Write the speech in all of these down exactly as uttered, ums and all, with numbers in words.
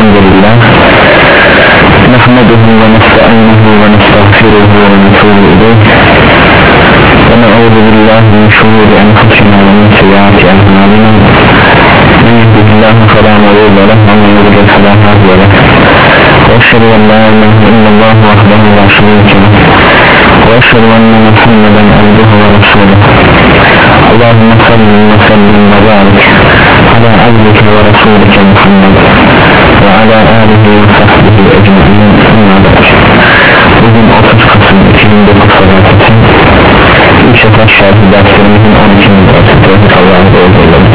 Elhamdülillah nahmeduhu ve nesta'inuhu ve nestağfiruhu ve netubu ileyh ve ne'udhu billahi min şururi enfusina ve min seyyiati a'malina men yehdihillahu fela mudille lehu ve men yudlil fela hadiye lehu ve eşhedü en la ilahe illallah vahdehu la şerike lehu ve eşhedü enne Muhammeden abduhu ve resuluhu. Allahümme salli ve sellim ve barik ala abdike ve rasulike Muhammed ve ala alihi ve sahbihi ecmaîn. Bugün otuz Kasım iki bin dokuz Felaketin ilk sefer şartı derslerimizin on ikinci dersi Tevhid Allah'ı doğruladı.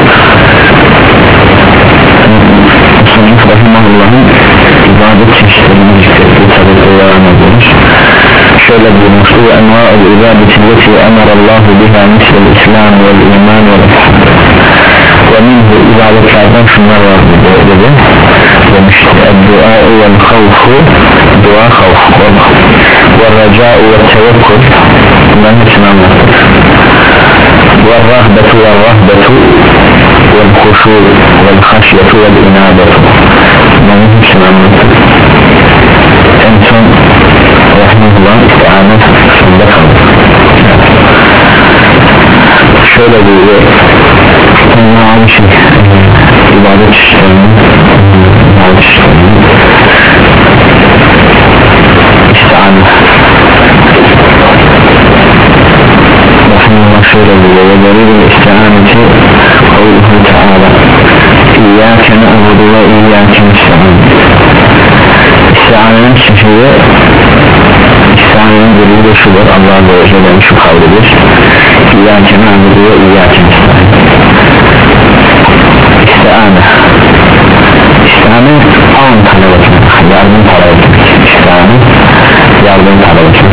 Müslüman Rahimahullah'ın ibadet çeşitlerini zikrettiği tabiatı devam ediyoruz. Şöyle buyurmuştu: enva'ul ibadeti leti emarallahu biha mislel islam vel iman vel ihsan ve minhu ibadetlerden şunlar var dedi demişti. Dua vel havfu, dua havf ve raca'u ve tevekkül, bunların hepsini anlattık. Ve rahbetu ve rahbetu vel huşu vel haşyetu vel inabetu, bunların hepsini anlattık. En son Rahmetullah istihanet sonunda kaldı. Şöyle diyor, onunla aynı şey ibadet işlerini ibadet işlerini istihanet Rahmetullah şöyle diyor ve delil istihaneti Allahu Teala İyyâke na'budu ve İyyâke nesta'in. İstihanetin şişeyi İslam'ın delili de şudur: Allah Azze ve Celle'nin şu kavlidir: İyyâke na'budu ve İyyâke nesta'in. İstihane İstihane an talep etmek, yardım talep etmek. İstihane yardım talep etmek.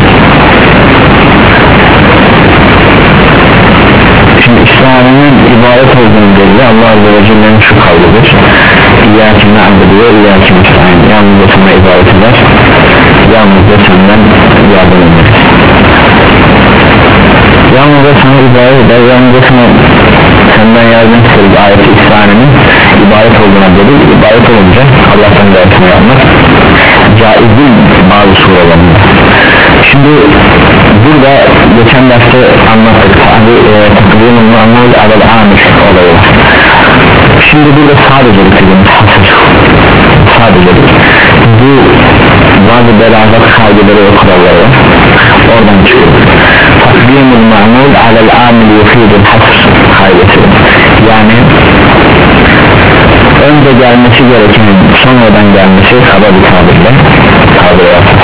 Şimdi istihanenin ibadet olduğunu delili Allah Azze ve Celle'nin şu kavlidir: İyyâke na'budu ve İyyâke nesta'in. Yalnızca sana ibadet eder, yalnızca senden yardım ederiz. Yalnızca sana ibadet eder, yalnızca sana senden yardım ederiz. Ayeti istihanenin ibadet olduğuna delil. İbadet olunca Allah'tan yardım yapmak caiz değil bazı surelerinde. Şimdi burada geçen derste anlattık takdimun mu'amul alel amir olayı. Şimdi burada sadece bitirdiğimiz hasır sadece bu bazı belagat kaydeleri ve kuralları var, oradan çıkıyor. Takdimul ma'mul alel amil yufidul hasr kaydesi, yani önce gelmesi gereken sonradan gelmesi kaba bir tabirle tabir yapar.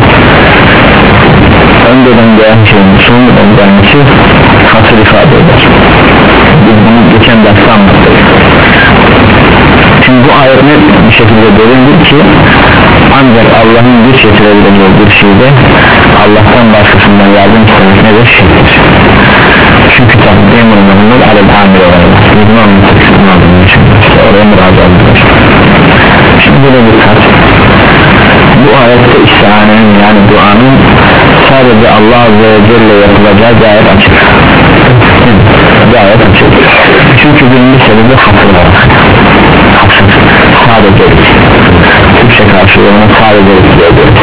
Önceden gelen şeyin sonradan gelmesi hasır ifade eder. Biz bunu geçen derste anlattık. Şimdi bu ayet net bir şekilde belirtir ki ancak Allah'ın güç getirebileceği bir şeyde Allah'tan başkasından yardım istemek nedir? Şirktir. Çünkü takdimul ma'mul alel amir olayı. Bunu anlattık, şunu anlattık şimdi. İşte oraya müracı aldılar. Şimdi böyle bir kat. Bu ayette istihanenin, yani duanın sadece Allah Azze ve Celle yapılacağı gayet açık. Gayet açık. Çünkü birinci sebebi hasır var. Hasır sadece Türkçe karşılığını sadece ediyoruz.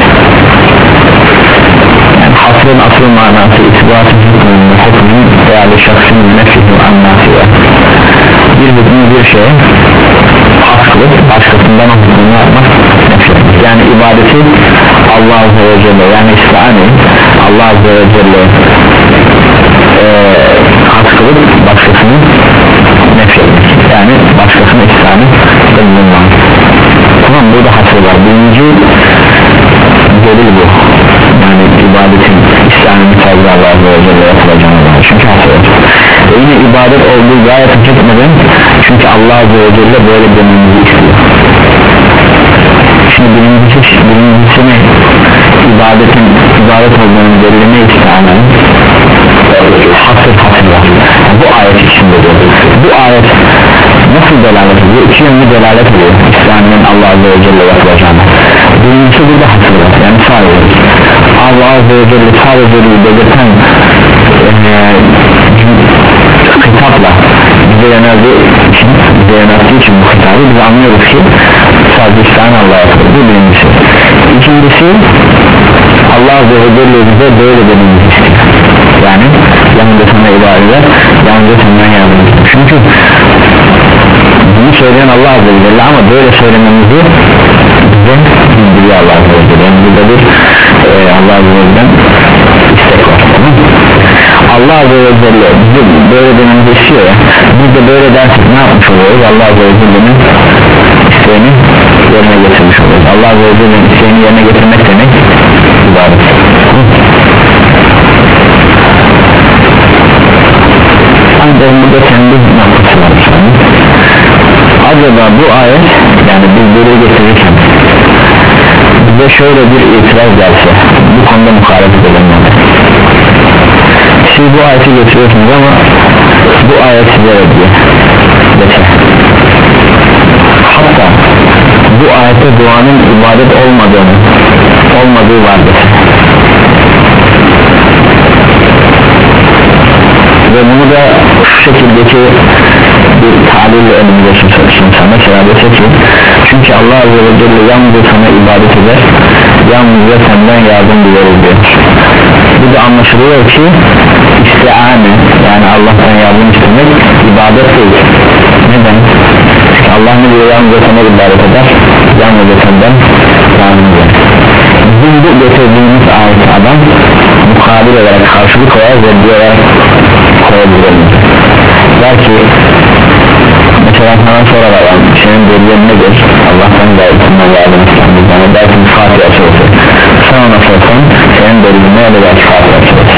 Yani hasrın asıl manası itibatı hükmünün hükmünün değerli şahsının nefsinin anlatıyor. Bir hükmü bir şey haskılık, başkasından o hükmünü yapmak nefsinin. Yani ibadeti Allah Azze ve Celle, yani istihane Allah Azze ve Celle e, haskılık başkasının nefsinin, yani başkasının istihane bulunmak. Tamam, burada hasır var. Birinci delil bu. Yani ibadetin İslam'ın sadece Allah Azze ve Celle yapılacağını var. Çünkü hasır var. Ve yine ibadet olduğu gayet açık neden? Çünkü Allah Azze ve Celle böyle dememizi istiyor. Şimdi birincisi, birincisi ne? İbadetin ibadet olduğunu belirleme istihanı hasır hasır var. Yani bu ayet içinde diyor. Bu ayet nasıl delalet ediyor? İki yönlü delalet ediyor İslam'ın Allah Azze ve Celle yapılacağını. Birincisi burada hasır var. Yani sadece Allah Azze ve Celle sadece belirten e, hitapla bize yöneldiği için, bize yöneldiği için bu hitabı biz anlıyoruz ki sadece isteyen Allah'a yapılır. Bu birincisi. İkincisi Allah Azze ve Celle bize böyle dememizi istiyor. Yani yanında sana ibadeler, yanında senden yardım ediyor. Çünkü bunu söyleyen Allah Azze ve Celle ama böyle söylememizi bize bildiriyor Allah Azze ve Celle. Yani burada bir e, Allah Azze ve Celle'den istek var. Tamam? Allah Azze ve Celle bize böyle dememizi istiyor ya, biz de böyle dersek ne yapmış oluyoruz? Allah Azze ve Celle'nin isteğini yerine getirmiş oluyoruz. Allah Azze ve Celle'nin isteğini yerine getirmek demek ibadet. Ancak burada kendi noktası var. Acaba bu ayet, yani biz böyle getirirken bize şöyle bir itiraz gelse, bu konuda muhalefet edenler, siz bu ayeti getiriyorsunuz ama bu ayet size reddiyor dese, hatta bu ayette duanın ibadet olmadığını olmadığı var dese ve bunu da şu şekildeki bir talille önümüze sunsa, mesela dese ki çünkü Allah Azze ve Celle yalnızca sana ibadet eder, yalnızca senden yardım duyarız diyor. Bu da anlaşılıyor ki istiane, yani Allah'tan yardım istemek ibadet değil. Neden? Çünkü Allah ne diyor? Yalnızca sana ibadet eder, yalnızca senden yardım eder. Bizim bu getirdiğimiz ayet adam mukabil olarak karşılık olarak ve diyorlar koyabilir. Der ki mesela sana sorarlar, senin delilerin nedir? Allah'tan gayetinden yardım istendir. Yani dersin Fatiha suresi. Sen ona sorsan senin delilin ne olacak Fatiha suresi?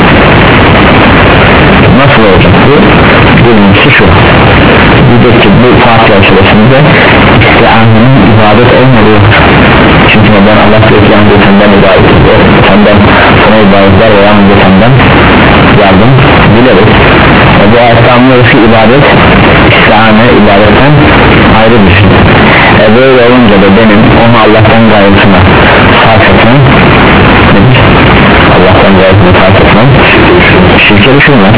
Nasıl olacak bu? Birincisi şu, diyecek ki bu Fatiha suresinde istianenin ibadet olmadığı, çünkü neden? Allah diyor ki yalnızca senden ibadet ediyor, senden sana ibadetler ve yalnızca senden yardım dileriz. E bu ayette anlıyoruz ki ibadet istiane ibadetten ayrı bir şey. E böyle olunca da benim onu Allah'tan gayretine sarf etmem nedir? Allah'tan gayretine sarf etmem şirke düşürmez.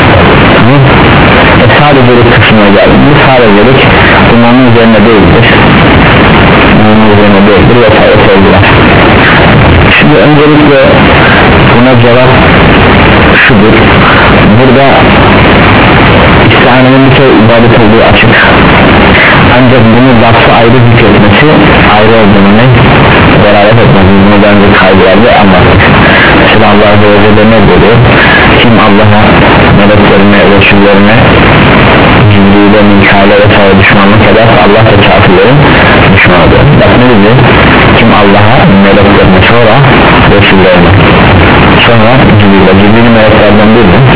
E sadecelik kısmına geldim, bu sadecelik imanın üzerine değildir, imanın üzerine değildir ve sayılır. Şimdi öncelikle buna cevap şudur: burada istianenin bir kere ibadet olduğu açık, ancak bunu lafı ayrı zikretmesi ayrı olduğunu beraber etmez. Bunu ben bir kaygılarda anlattık. Mesela Allah Azze ve Celle ne diyor? Kim Allah'a, meleklerine, Resullerine, Cibril'e, Mikail'e ve sağa düşmanlık eder, Allah da kafirlerin düşmanıdır. Bak ne diyor? Kim Allah'a, meleklerine, sonra Resullerine, sonra Cibril'e, Cibril'i meleklerden değil mi?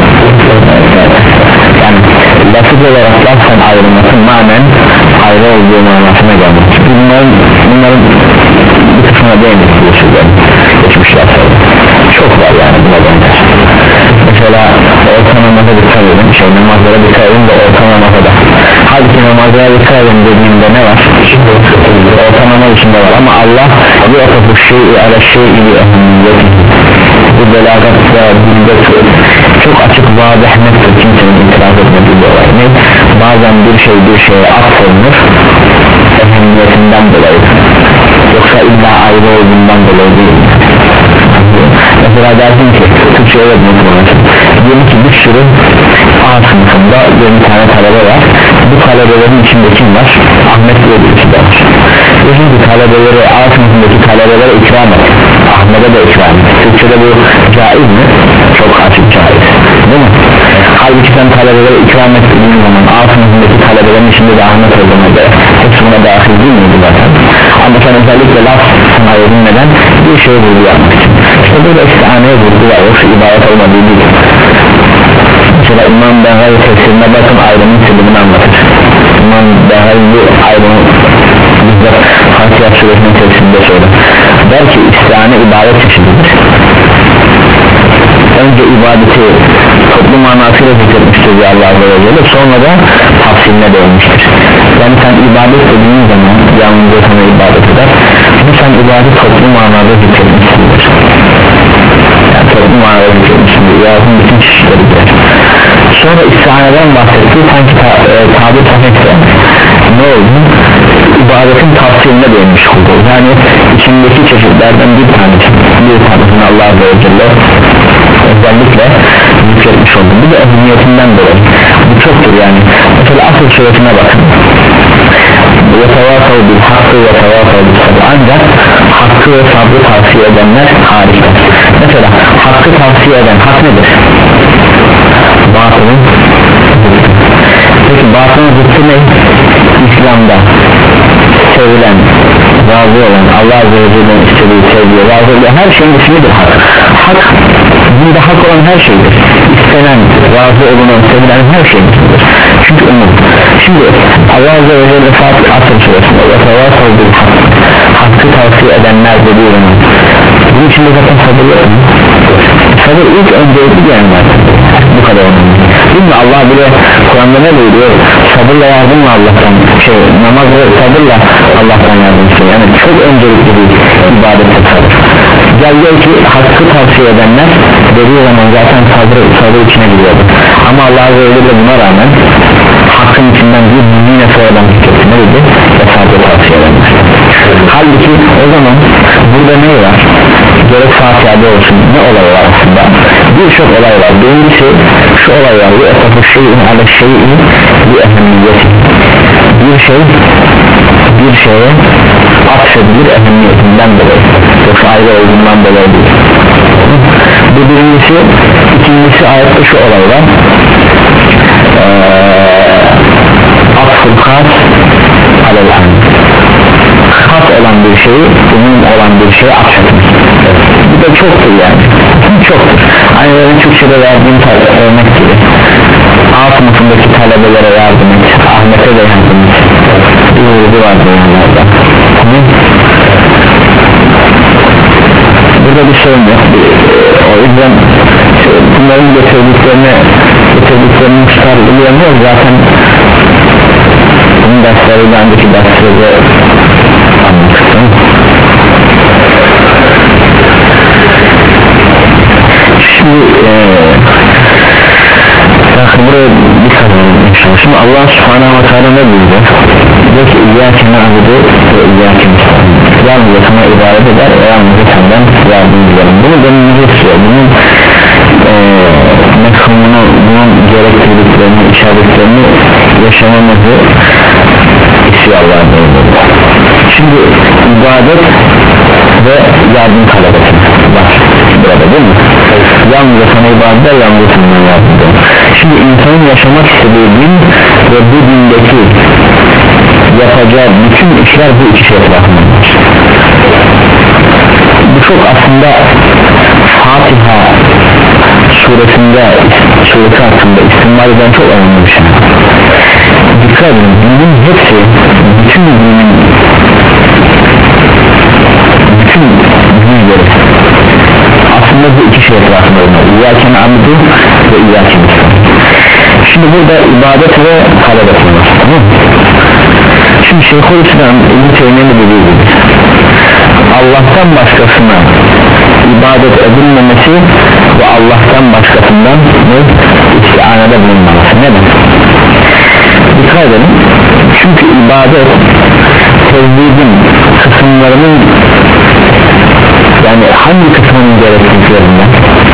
Yani lafız olarak lafzen ayrılması manen ayrı olduğu manasına gelmiş. Bunların, bunların bir kısmına değindik diyorsunuz geçmişler sonra. Çok var yani buna benzer. Mesela orta namaza dikkat edin, şey namazlara dikkat edin de orta namazda. Halbuki namazlara dikkat edin dediğimde ne var? Orta namaz içinde var ama Allah bir atafu şeyi ala şeyi bir ehemmiyeti. Bu belagatta dilde çok açık vazih nettir, kimsenin itiraz etmediği bir olay. Ne? Bazen bir şey bir şeye atfolunur ehemmiyetinden dolayı, yoksa illa ayrı olduğundan dolayı değil. Mesela dersin ki Türkçe'ye öğretmek olmasın, diyelim ki bir sürü A sınıfında yirmi tane talebe var, bu talebelerin içinde kim var? Ahmet diye birisi de var. Diyorsun ki talebeleri A sınıfındaki talebelere ikram et, Ahmet'e de ikram et. Türkçe'de bu caiz mi? Çok açık caiz, değil mi? Halbuki sen talebelere ikram ettiğin zaman A sınıfındaki talebelerin içinde de Ahmet olduğuna göre hepsi buna dahil değil miydi zaten? Ama sen özellikle laf sana edinmeden bir şey vurgu yapmak için, işte böyle istihaneye vurgu var, yoksa ibadet olmadığı değil. Mesela İmam Behar tefsirine bakın, ayrımın sebebini anlatır. İmam Behar bu ayrımı bizde Fatiha suresinin tefsirinde söyler. Der ki istihane ibadet çeşididir. Önce ibadeti toplu manasıyla zikretmiştir diye Allah Azze ve Celle, sonra da tafsiline değinmiştir. Yani sen ibadet dediğin zaman yalnızca sana ibadet eder, bu sen ibadet toplu manada zikretmişsindir. Yani toplu manada zikretmişsindir, yazın bütün çeşitleridir. Sonra istihaneden bahsetti, sanki ta, e, tabir tafekte ne oldu? İbadetin tafsiline çeşitlerden bir tanesi bir tanesini Allah Azze ve Celle özellikle zikretmiş oldu. Bu da ehemmiyetinden dolayı bu çoktur yani. Mesela Asr suresine bakın, وَتَوَافَوْا بِالْحَقِّ وَتَوَافَوْا بِالصَّبْرِ, ancak hakkı ve sabrı tavsiye edenler harika. Mesela hakkı tavsiye eden hak nedir? Batılın zıttı. Peki batılın zıttı ne? İslam'da sevilen, razı olan, Allah Azze ve Celle'nin istediği, sevdiği, razı olan her şeyin ismidir hak. Hak, bunda hak olan her şeydir. İstenen, razı olunan, sevilen her şeydir. Çünkü umum. Şimdi Allah Azze ve Celle Fatih Asr suresinde وَتَوَافَوْا بِالْحَقِّ, hakkı tavsiye edenler dediği zaman bunun içinde zaten sabır yok mu? Sabır ilk öncelikli gelenler, bu kadar önemli. Değil mi? Allah bile Kur'an'da ne buyuruyor? Sabırla yardımla Allah'tan şey, namaz ve sabırla Allah'tan yardım istiyor. Yani çok öncelikli bir ibadette sabır. Gel gel ki hakkı tavsiye edenler dediği zaman zaten sabır, sabır içine giriyordu. Ama Allah Azze ve Celle buna rağmen hakkın içinden bir yine sonradan fikretti. Ne dedi? Ve sabrı tavsiye edenler. Halbuki o zaman burada ne var? Gerek Fatiha'da olsun, ne olay var aslında? Birçok olay var. Birincisi şu olay var: bu esafu şeyin ale şeyin bu ehemmiyeti. Bir şey bir şeye atfedilir ehemmiyetinden dolayı, yoksa ayrı olduğundan dolayı değil. Bu birincisi. İkincisi ayette şu olay var: ee, atful khas alel an, khas olan bir şeyi umum olan bir şeye atfetmek. Bu da çoktur yani, çoktur. Aynı öyle Türkçe'de verdiğim örnek gibi, A sınıfındaki talebelere yardım et, Ahmet'e de yardım et, bir vurdu vardı yanlarda. Burada bir sorun yok. O yüzden bunların getirdiklerine getirdiklerini çıkarılıyor zaten. Bunun dersleri de önceki dersleri anlattım. Şimdi ee, buraya bir kazanım inşallah. Şimdi Allah Subhanahu wa Ta'ala ne buyurdu? Diyor ki İyyâke na'budu ve İyyâke nestaîn, yalnızca sana ibadet eder ve yalnızca senden yardım ederim. Bunu denilmesi istiyor. Bunun ee, mefhumunu, bunun gerektirdiklerini, işaretlerini yaşamamızı istiyor Allah'a emanet. Şimdi ibadet ve yardım talep etmek var burada, değil mi? Yalnızca sana ibadet eder, yalnızca senden yardım eder. Şimdi insanın yaşamak istediği din ve bu dindeki yapacağı bütün işler bu iki şey etrafındadır. Bu çok aslında Fatiha suresinde, suresi hakkında istimali eden çok önemli bir şey. Dikkat edin, dinin hepsi, bütün dinin bütün dinleri aslında bu iki şey etrafında olmalı. İyyâke na'budu ve İyyâke nestaîn. Şimdi burada ibadet ve talep etme var, tamam mı? Şimdi Şeyhülislam İbn-i Teymiye'nin dediği gibi Allah'tan başkasına ibadet edilmemesi ve Allah'tan başkasından ne? İstianede bulunmaması. Neden? Dikkat edelim. Çünkü ibadet tevhidin kısımlarının, yani hangi kısmının gerekliliklerinden?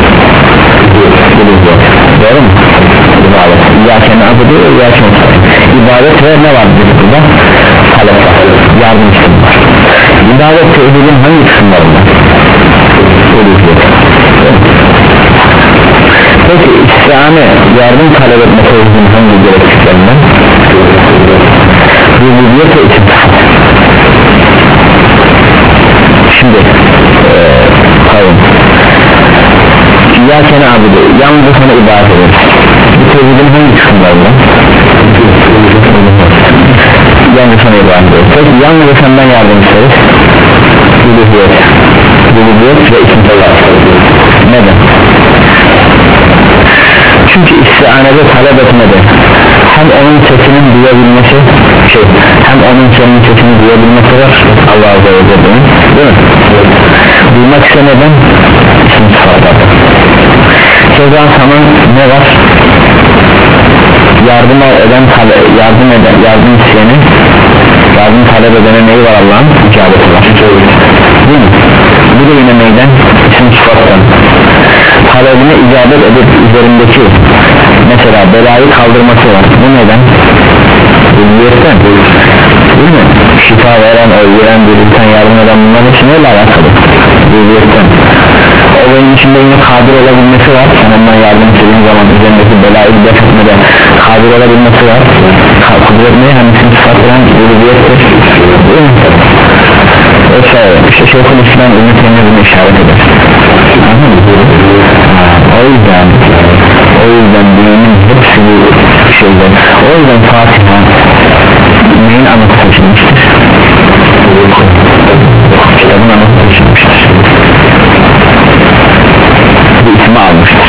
Doğru mu? İbadet. İyyâke na'budu ve İyyâke nestaîn. İbadet ve ne var burada? Talep var, yardım istedim var. İbadet tevhidin hangi kısımlarından? Peki istiane, yardım talep etme tevhidin hangi gerekliklerinden? Rububiyet ve istihat. Şimdi ee, kavim İyyâke na'budu, yalnızca sana ibadet ederiz. Bu tevhidin hangi kısımlarından? Yalnızca sana ibadet ederiz. Peki yalnızca senden yardım isteriz. Rububiyet Rububiyet ve istihat. Neden? Çünkü istianede talep etmede hem onun sesinin duyabilmesi şey, hem onun senin sesini duyabilmesi var Allah Azze ve Celle'nin, değil mi? Duymak istemeden isim sıfatlarda. Keza sana ne var? Yardım eden, yardım eden, yardım isteyeni, yardım talep edene neyi var Allah'ın? İcabeti var. değil mi? Bu da yine neyden? İsim sıfattan. Talebine icabet edip üzerindeki mesela belayı kaldırması var. Bu neden? Uluhiyetten değil mi? Şifa veren, öldüren, dirilten, yardım eden bunların hepsi neyle alakalı? Uluhiyetten. Olayın içinde yine kadir olabilmesi var. Sen ondan yardım istediğin zaman üzerindeki belayı def etmede kadir olabilmesi var. Kudret ne? Hani isim sıfatlayan uluhiyettir. Değil mi? Vesaire. İşte Şeyhülislam İbn-i Teymiye bunu işaret eder. O yüzden o yüzden dinin hepsi bu şeyler. O yüzden Fatiha neyin anlatı seçilmiştir? Kitabın anlatı seçilmiştir. Bu ismi almıştır.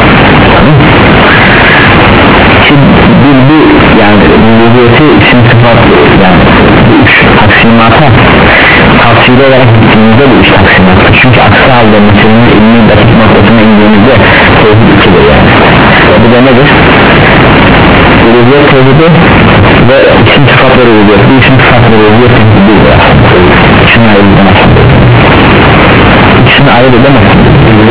Şimdi bu, bu yani vücudiyeti isim sıfat yani bu üç taksimata tavsiye olarak gittiğimizde bu üç taksimata çünkü aksi halde meselenin ilmi dakik noktasına indiğimizde tevhid ikidir yani. Bu da nedir? Vücudiyet tevhidi ve isim sıfatları vücudiyet bu isim sıfatları vücudiyet tevhidi değil şunu ayrı edemezsin ikisini ayrı edemezsin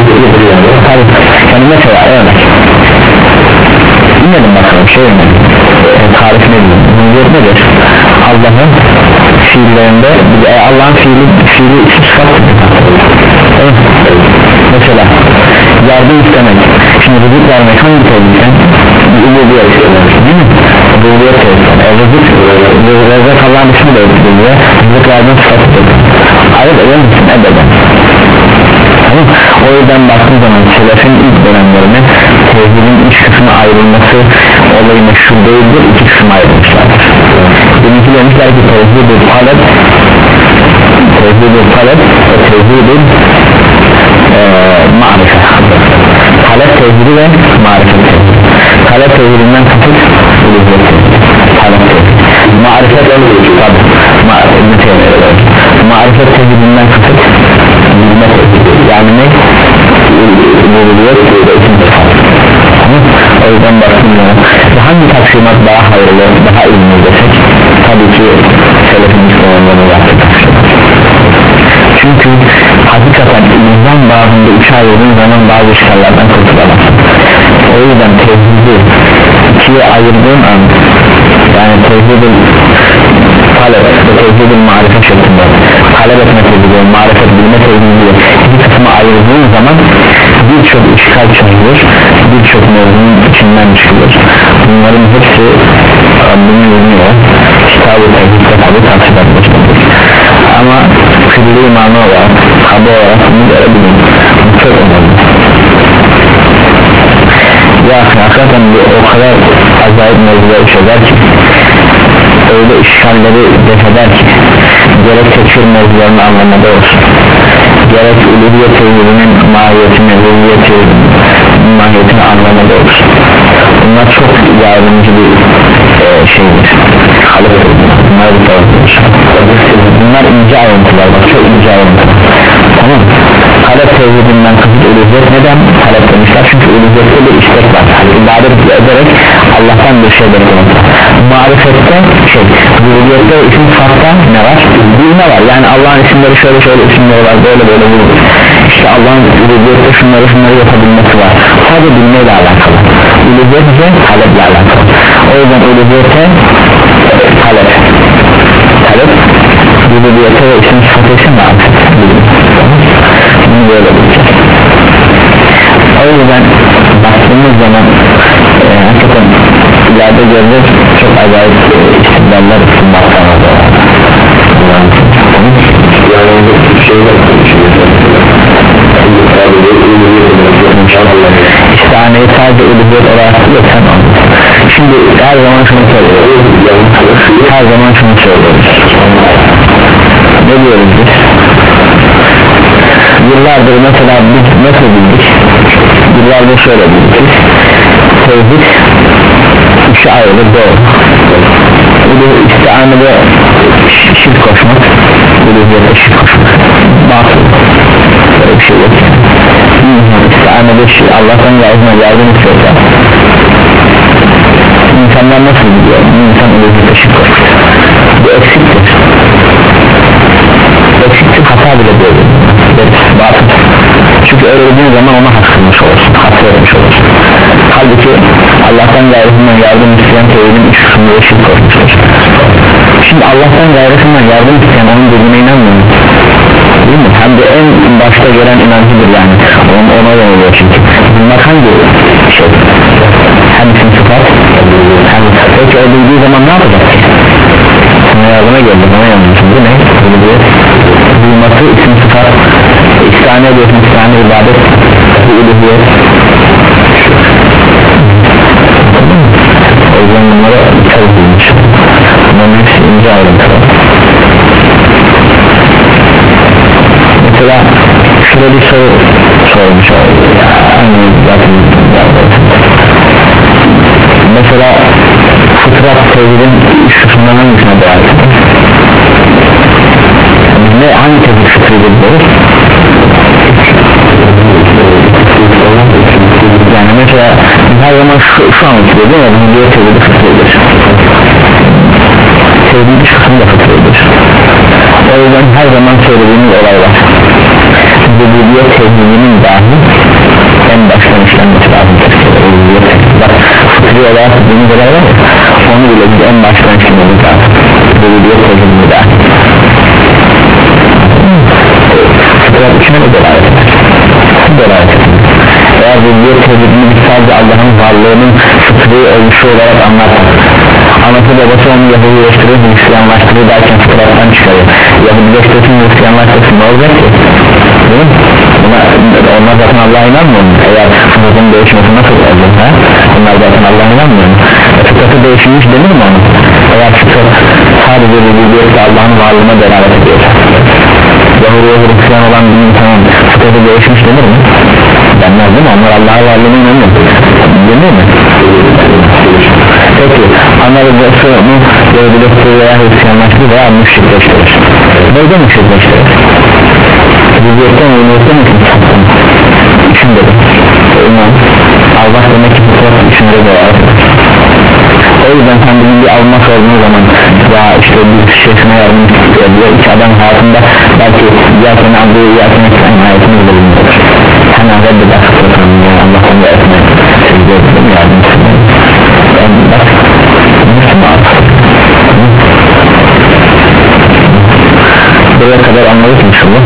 yani mesela örnek dinledim bakalım şey mi? E, tarif ne diyeyim? Vücudiyet nedir? Allah'ın fiillerinde e, Allah'ın fiili fiili sıfat evet. Mesela yardım istemek şimdi rızık vermek hangi tevhidden? Uluhiyet değil mi? Uluhiyet tevhidden e, rızık rızık Allah'ın ismi de uluhiyet rızık yardım sıfatıdır ayıp eder misin? Ebeden tamam. O yüzden baktığım zaman selefin ilk dönemlerine tevhidin üç kısmı ayrılması olayı meşhur değildir iki kısmı ayrılmışlardır benimki demişler ki tevhid-i talep tevhid-i talep ve tevhid-i e, marife talep tevhidi ve marife tevhidi talep tevhidinden kasıt uluhiyet talep tevhidi marifet tabi marifet tevhidinden kasıt bilme tevhidi yani ne? uluhiyet ve isim sıfat o yüzden baktığımda hangi taksimat daha hayırlı daha ilmi desek tabii ki selefin İslam'dan yaptık çünkü hakikaten ilimden bazında üçe ayırdığın zaman bazı işlerlerden kurtulamazsın o yüzden tevhidi ikiye ayırdığın an yani tevhidin talep ve tevhidin marife şeklinde talep etme tevhidi, marifet bilme tevhidi bir kısmı ayırdığın zaman birçok işgal çözülür birçok mevzunun içinden çıkılır bunların hepsi Rabbinin yönüyor kitab-ı tevhidde tabi tavsiye etmiştir ama külli imanı olarak kaba olarak bunu görebilirim bu çok önemli ya hakikaten o kadar acayip mevzuları çözer ki öyle işgalleri defeder ki gerek tekfir mevzularını anlamada olsun gerek uluhiyet tevhidinin mahiyetini uluhiyeti mahiyetini anlamada olsun bunlar çok yardımcı bir e, şeydir halıktır bunlar bir tarafıdır bunlar ince ayrıntılar bak çok ince ayrıntılar tamam talep tevhidinden kasıt uluhiyet neden talep demişler çünkü uluhiyette bir istek var yani ibadet ederek Allah'tan bir şey beklemek marifette şey uluhiyette isim sıfatta ne var? bilme var yani Allah'ın isimleri şöyle şöyle isimleri var böyle böyle bulur işte Allah'ın uluhiyette şunları şunları yapabilmesi var sadece bilmeyle alakalı uluhiyet ise taleple alakalı o yüzden uluhiyete talep talep uluhiyete ve isim sıfatı ise marifet bunu böyle bulacağız o yüzden baktığımız zaman e, hakikaten ileride göreceğiz çok acayip e, istidlaller sunmaktan orada yani bir şeyler İstihaneyi sadece uluhiyet olarak yok sen anladın şimdi her zaman şunu söylüyoruz her zaman şunu söylüyoruz ne diyoruz biz yıllardır mesela biz nasıl bildik yıllardır şöyle bildik tevhid üçe ayrılır doğru istihanede şirk koşmak uluhiyete şirk koşmak batıl böyle bir şey yok istihanede Allah'tan yardım yardım istiyorsa insanlar nasıl biliyor insan uluhiyete şirk koşmak bu eksiktir eksiktir hata bile değil yardım isteyen tevhidin üç kısmında eşit koşmuştur. Şimdi Allah'tan gayrısından yardım isteyen onun dediğine inanmıyor, değil mi? Hem de en başta gelen inancıdır yani, ona, ona oluyor çünkü bunlar hangi şey, hem isim sıfat hem peki o duyduğu zaman ne yapacak ki? Sana yardıma geldi, bana yanlışım, bu ne? Duyması isim sıfat, istihane ediyorsun, istihane ibadet, bu uluhiyet. O yüzden bunlara dikkat edilmiş, bunların hepsi ince ayrıntılar. Mesela şöyle bir soru sormuş yani zaten mesela fıtrat tevhidin üç kısmından hangisine dahil? Ne, hangi tevhid fıtridir bu? Yani mesela her zaman şu, şu an fıtridir ya, bunun diğer tevhidi fıtridir, tevhidin üç kısmı da fıtridir. O yüzden her zaman söylediğimiz olay var, rububiyet tevhidinin dahi en baştan işlenmesi lazım. Bak fıtri olarak dediğimiz olay var ya, onu bile biz en baştan işlememiz lazım, rububiyet tevhidini dahi. Fıtrat içine de dolayet eder, dolayet eder. Eğer rububiyet tevhidini biz sadece Allah'ın varlığının fıtri oluşu olarak anlatır, anası babası onu Yahudileştirir, Hristiyanlaştırır derken fıtrattan çıkarır, Yahudileştirsin, Hristiyanlaştırsın, ne olacak ki? Değil mi? Buna, onlar zaten Allah'a inanmıyor mu? Eğer fıtratın değişmesi nasıl olacak ha? Onlar zaten Allah'a inanmıyor mu? E, fıtratı değişmiş denir mi onu? Eğer fıtrat sadece rububiyette Allah'ın varlığına delalet ediyor, Yahudi'ye Hristiyan olan bir insanın fıtratı değişmiş denir mi? Denmez değil mi? Onlar Allah'a varlığına inanmıyor, denir mi? Peki analizası onu Yahudileştirir veya Hristiyanlaştırır veya müşrikleştirir. Neyde müşrikleştirir? Rüziyetten uyumlukta mı tutsattın? İçinde de iman, Allah demek ki fıtrat içinde de var. O yüzden sen bugün bir alma sorduğun zaman ya işte bir şeysine yardım istiyor diye iki adam hayatında belki yakın aldığı yakın etken hayatını bile bilmiyor, hemen reddeder fıtratını, yani Allah'tan da etmek sevgi ettim yardım istiyor. Yani bak Müslüman buraya kadar anladık mı şunu?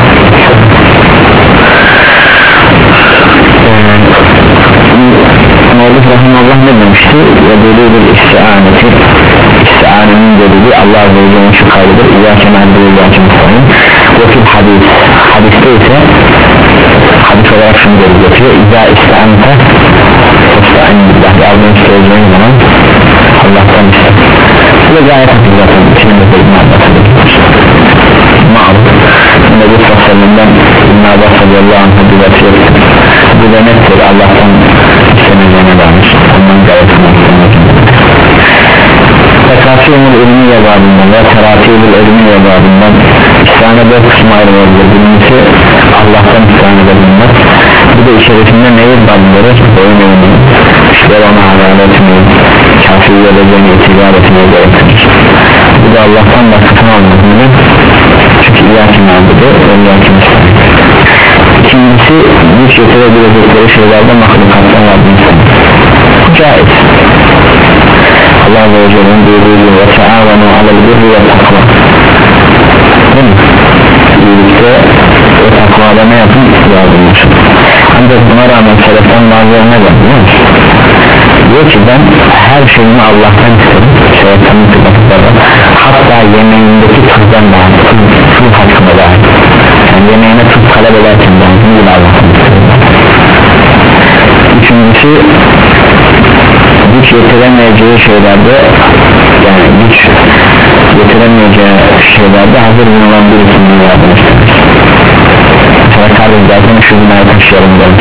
Muallif Rahimallah ne demişti? Ve böyle bir istianeti, istianenin delili Allah Azze ve Celle'nin şu kaydıdır, İyyâke na'budu ve İyyâke nestaîn. Ve fil hadis, hadiste ise hadis olarak şunu delil getiriyor, İzzâ istiante istâin billah, yardım isteyeceğin zaman Allah'tan iste. Bu da gayet hafif zaten, içinde de İbn Abbas'a getiriyor. Ma'ruf Nebi Sallallahu İbn Abbas radıyallahu anh'a bir vasiyet, bu da nettir, Allah'tan istemeyeceğine dair, ondan gayet hafif. Tekasiyonul ilmi yabadından ve teratiyonul ilmi yabadından istihane dört kısmı ayrılabilir. Birincisi Allah'tan istihane edebilmek, bu da içerisinde neyir bazıları oyun oyunu, işte ona havale etmeyi, kafir geleceğini itibar etmeyi gerektirir. Bu da Allah'tan başkasını almadığını, çünkü İyyâke na'budu ve İyyâke nestaîn. İkincisi güç getirebilecekleri şeylerden mahlukattan yardım istemek, caiz. Allah Azze ve Celle'nin buyurduğu gibi ve teâvenu alel birri ve takva, değil mi? İyilikte ve takvada ne yapın? Yardımlar. Ancak buna rağmen seleften bazıları ne var biliyor musun? Diyor ki ben her şeyimi Allah'tan isterim, şeytanın tıklattıkları, hatta yemeğindeki tuzdan daha tuz hakkında daha, yani yemeğine tuz talep ederken daha değil Allah'tan isterim. Üçüncüsü güç yetiremeyeceği şeylerde, yani güç yetiremeyeceği şeylerde hazır bulunan birisinin yardım istemek. Mesela kardeş zaten şu binayı taşıyalım derim,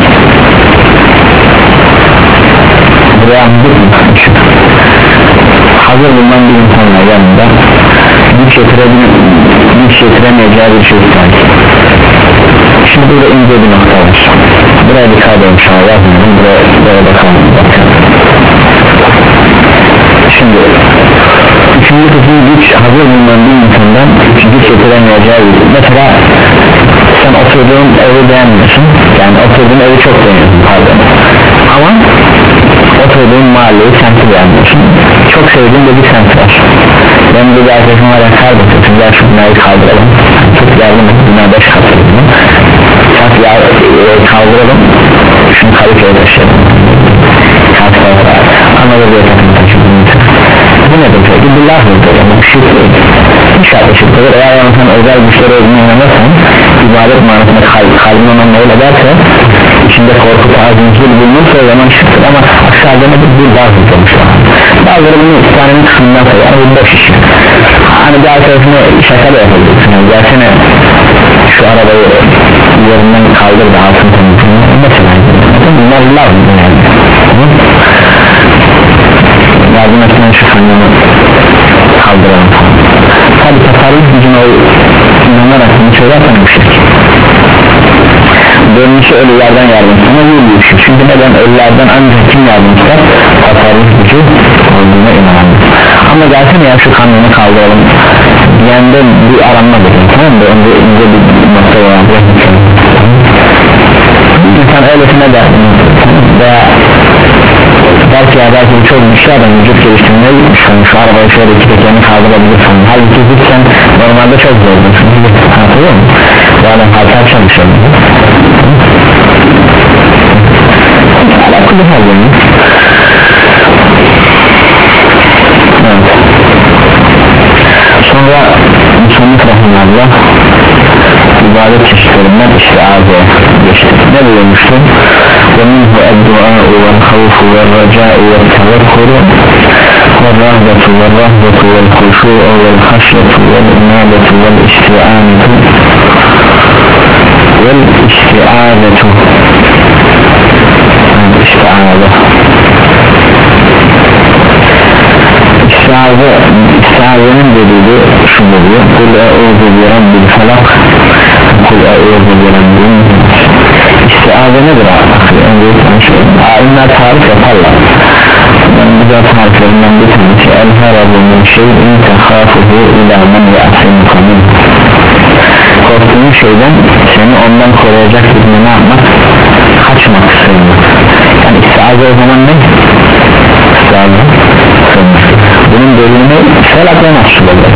buraya anladık mı? Hazır bulunan bir insanla yanında güç güç yetiremeyeceği bir şey istemek. Şimdi burada ince bir nokta var, buraya dikkat edin şu an, yazmıyorum, buraya, buraya bakalım. Şimdi üçüncü kısmı güç hazır bulunan bir insandan güç yetiremeyeceği, mesela sen oturduğun evi beğenmiyorsun, yani oturduğun evi çok beğeniyorsun pardon, ama oturduğun mahalleyi semti beğenmiyorsun, çok sevdiğin de bir semt var, ben bir arkadaşım var ya, kardeşim gel şu binayı kaldıralım, çok yardım et, bina beş katlı bak ya e, kaldıralım şunu Kadıköy'e taşıyalım Anadolu yakasını taşıyalım. Bu ne demek? Bu laf mıdır? Bu şirk değil. İnşallah şirk olur. Eğer sen özel güçleri olduğuna inanırsan, ibadet manasında kal- kalbin onunla öyle derse, içinde korku tazimcil bulunursa o zaman şirktir, ama aşağıda ne bir laf mıdır? Bazıları bunu İslam'ın kısmından sayıyor, yani bu boş iş. Hani bir arkadaşına şaka da yapabilirsin, yani gelsene şu arabayı yerinden kaldır da altın temizliğini mesela bunlar laf mıdır yani? Yardım etmen şu sanırını kaldıralım falan. Tabi tasarruf gücüne o inanarak bunu söylersen bu şirk. Dönmüşü ölülerden yardım sana yürüyor şu. Çünkü neden ölülerden ancak kim yardım ister? Tasarruf gücü olduğuna inanalım. Ama gelsene ya şu kanunu kaldıralım diyende bir aranma dedim, tamam mı? Önce ince bir nokta olan İnsan öylesine der veya belki ya belki çok güçlü adam vücut geliştirmeye gitmiş yani şu arabayı şöyle iki tekerini kaldırabilirsin, halbuki gitsen normalde çok zordur, anlatıyor mu? Bu adam halter çalışıyor alakalı hal yani. Evet. Sonra Müslüman rahmanallah ibadet çeşitlerinden istiaze geçti. Ne buyurmuştu? وَمِنْهُ الدُّعَاءُ وَالْخَوْفُ وَالرَّجَاءُ وَالتَّوَكُّلُ وَالرَّغْبَةُ وَالرَّهْبَةُ وَالْخُشُوعُ وَالْخَشْيَةُ وَالْإِنَابَةُ وَالْإِسْتِعَانَةُ وَالْإِسْتِعَاذَةُ İstiaze İstiaze İstiaze'nin dediği şu oluyor: Kul e'ûzu bi rabbil felak, Kul e'ûzu bi rabbin nas. İstiaze nedir abi? Alimler tarif yaparlar. Ben güzel tariflerinden bir tanesi el-harabu min şeyin tehâfuhu ilâ men ya'simuka min. Korktuğun şeyden seni ondan koruyacak birini ne yapmak? Kaçmak sığınmak. Yani istiaze o zaman ne? İstiaze sığınmak. Bunun bölümü felak ve nasıl olur?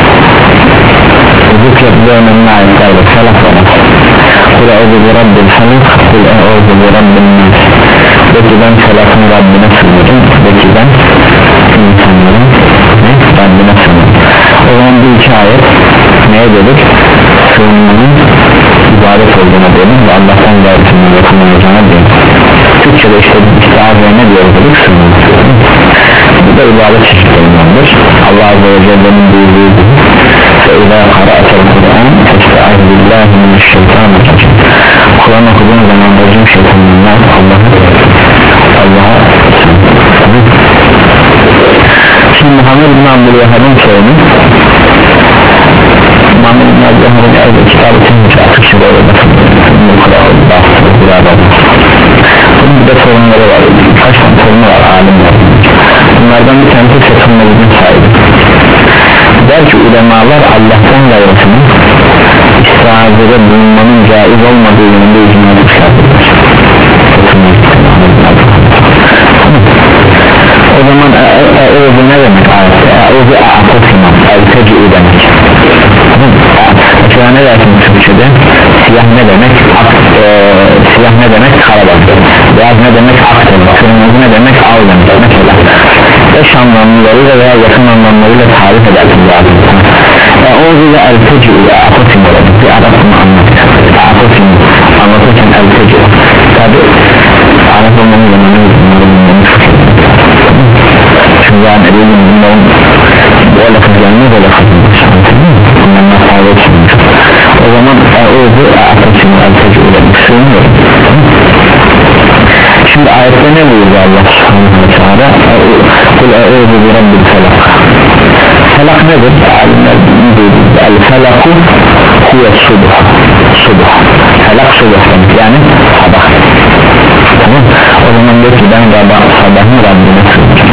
Zikretli önemli ayetlerde felak ve nasıl. Kul e'ûzu bi rabbil felak, Kul e'ûzu bi rabbin nas. Peki ben felakın Rabbine sığınırım, peki ben insanların ne? Rabbine sığınırım. O zaman bu iki ayet neye dedik? Sığınmanın ibadet olduğuna dedik ve Allah'tan gayrısının yapılmayacağına dedik. Türkçe'de işte istiazeye ne diyoruz dedik? Sığınmak. Bu da ibadet çeşitlerindendir. Allah Azze ve Celle'nin buyurduğu gibi فَاِذَا قَرَأَتَ الْقُرْآنِ فَاسْتَعِذْ بِاللّٰهِ مِنَ الشَّيْطَانِ الرَّجِيمِ. Kur'an okuduğun zaman racim şeytanından Allah'a Allah'a Şimdi Muhammed bin Abdülvehhab'ın sorunu, Muhammed bin Abdülvehhab'ın evde kitabı tümüce akışı böyle bunun bir de sorunları var, kaç tane sorunu var alimler. Bunlardan bir tanesi satılmazın sahibi. Der ki ulemalar Allah'tan gayrısının istiazede bulunmanın caiz olmadığı yönünde icma etmişlerdir. O zaman e'ûzu ne demek ayette? E'ûzu a'akosimam, el-teci'u demek. Mesela ne dersin Türkçe'de? Siyah ne demek? Ak, e, siyah ne demek? Karabaş. Beyaz ne demek? Ak demek. Kırmızı ne demek? Al demek. Mesela eş anlamlarıyla veya yakın anlamlarıyla tarif edersin lazım. E'ûzu ve el-teci'u ve a'akosim demek. Bir Arap'ını anlatır. A'akosim anlatırken el-teci'u. Tabi Arap olmanın zamanı bunların çünkü yani edelim bunların o lafız gelmez o lafız bundan fayda çıkmış. O zaman e'ûzu e'akosim el-teci'u demek sığınıyor. Şimdi ayette ne buyurdu Allah subhanahu ve teala? Kul e'ûzu bi rabbil felak. Felak nedir? Alimler buyurdu. El felaku huve subuh. Subuh. Felak subuh demek yani sabah. Tamam. O zaman diyor ki ben sabahın Rabbine sığınacağım.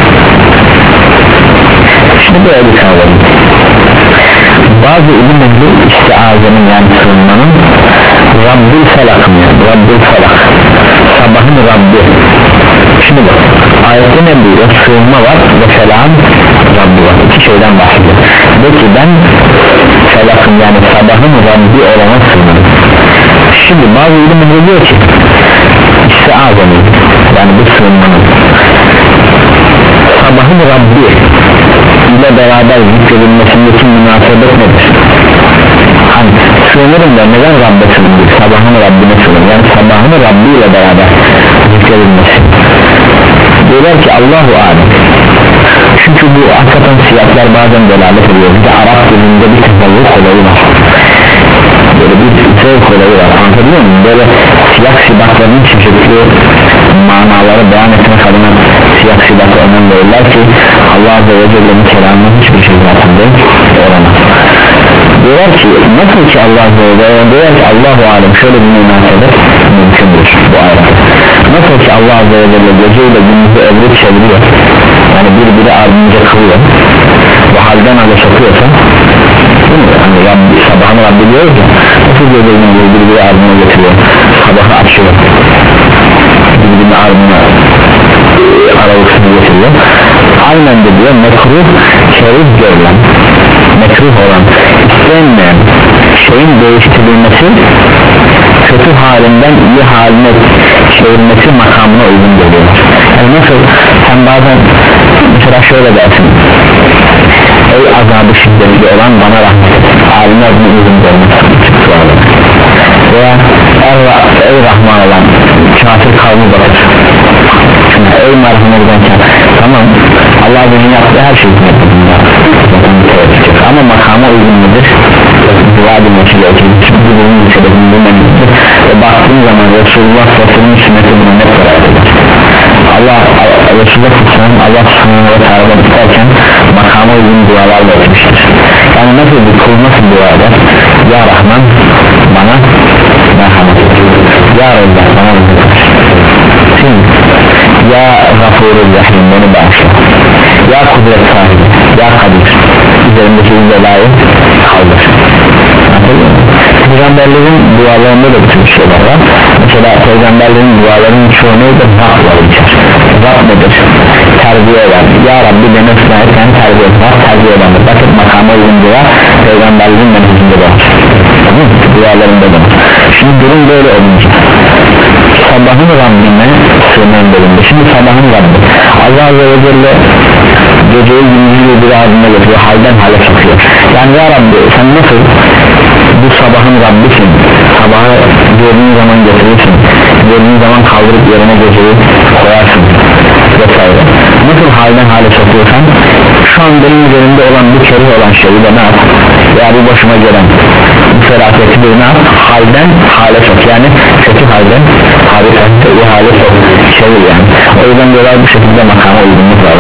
Şimdi böyle bir kavram. Bazı ilim ehli istiazenin yani sığınmanın Rabbil felakın yani Rabbil felak, sabahın Rabbi. Şimdi bak ayette ne buyuruyor? Sığınma var ve selam Rabbi var. İki şeyden bahsediyor. De ki ben felakın yani sabahın Rabbi olana sığınırım. Şimdi bazı ilimler diyor ki istiazeni yani bu sığınmanın sabahın Rabbi ile beraber zikredilmesindeki münasebet nedir? Hani sığınırım da neden Rabbe sığınır? Sabahın Rabbine sığınır. Yani sabahın Rabbi ile beraber zikredilmesi. Diyorlar ki Allahu alem. Çünkü bu hakikaten siyahlar bazen delalet ediyor. Bir de Arap dilinde bir tefavvuk olayı var. Böyle bir zevk olayı var. Anlatabiliyor muyum? Böyle siyah sibatların çeşitli manaları beyan etmek adına siyah sibatı önem verirler ki Allah Azze ve Celle'nin kelamının hiçbir şey zatında olamaz. Diyorlar ki nasıl ki Allah Azze ve Celle diyorlar ki Allahu alem şöyle bir münasebet mümkündür bu ayette. Nasıl ki Allah Azze ve Celle geceyle gündüzü evrip çeviriyor yani birbiri ardınca kılıyor ve halden hale sokuyorsa hani Rabbi, sabahını Rabbi diyor ki nasıl geceyle gündüzü birbiri ardına getiriyor sabahı açıyor birbirine ardına aralıksız getiriyor aynen de diyor mekruh kerih görülen mekruh olan istenmeyen şeyin değiştirilmesi kötü halinden iyi haline çevirmesi makamına uygun geliyor. Yani nasıl sen bazen mesela şöyle dersin ey azabı şiddetli olan bana rahmet et haline adına uygun görmesi veya ey Rahman olan kafir kavmi bakır ey merhamet eden kafir tamam Allah benim yaptığı her şeyi ama makama uygun mudur? Dua edilmesi gerekir çünkü bunun sebebinin önemlidir ve baktığın zaman Resulullah Sallallahu sünneti bunu net karar eder Allah Resulullah Sallallahu Allah Subhanahu ve Teala tutarken makama uygun dualarla etmiştir yani nasıl bir kul nasıl dua eder ya Rahman bana merhamet et ya Resulullah bana merhamet et ya Gafurur Rahim beni bağışla ya kudret sahibi ya kadir üzerindeki belayı kaldır peygamberlerin dualarında da bütün şeyler var mesela peygamberlerin dualarının çoğu neydi? Rab'la geçer Rab nedir? Terbiye eder ya Rabbi beni ıslah etken terbiye eder terbiye eder bakın makama uygun dua peygamberlerin menhecinde de var dualarında da var şimdi durum böyle olunca sabahın Rabbine sığınan bölümde şimdi sabahın Rabbi Allah Azze ve Celle geceyi gündüzü bir ardına getiriyor halden hale sokuyor yani ya Rabbi sen nasıl bu sabahın Rabbisin sabahı gördüğün zaman getirirsin gördüğün zaman kaldırıp yerine geceyi koyarsın vesaire nasıl halden hale sokuyorsan şu an benim üzerimde olan bu kerih olan şeyi de ne yap ya bu başıma gelen bu felaketi de ne yap halden hale sok yani kötü halden harikatı iyi hale sok çevir yani o yüzden diyorlar bu şekilde makama uygunluk var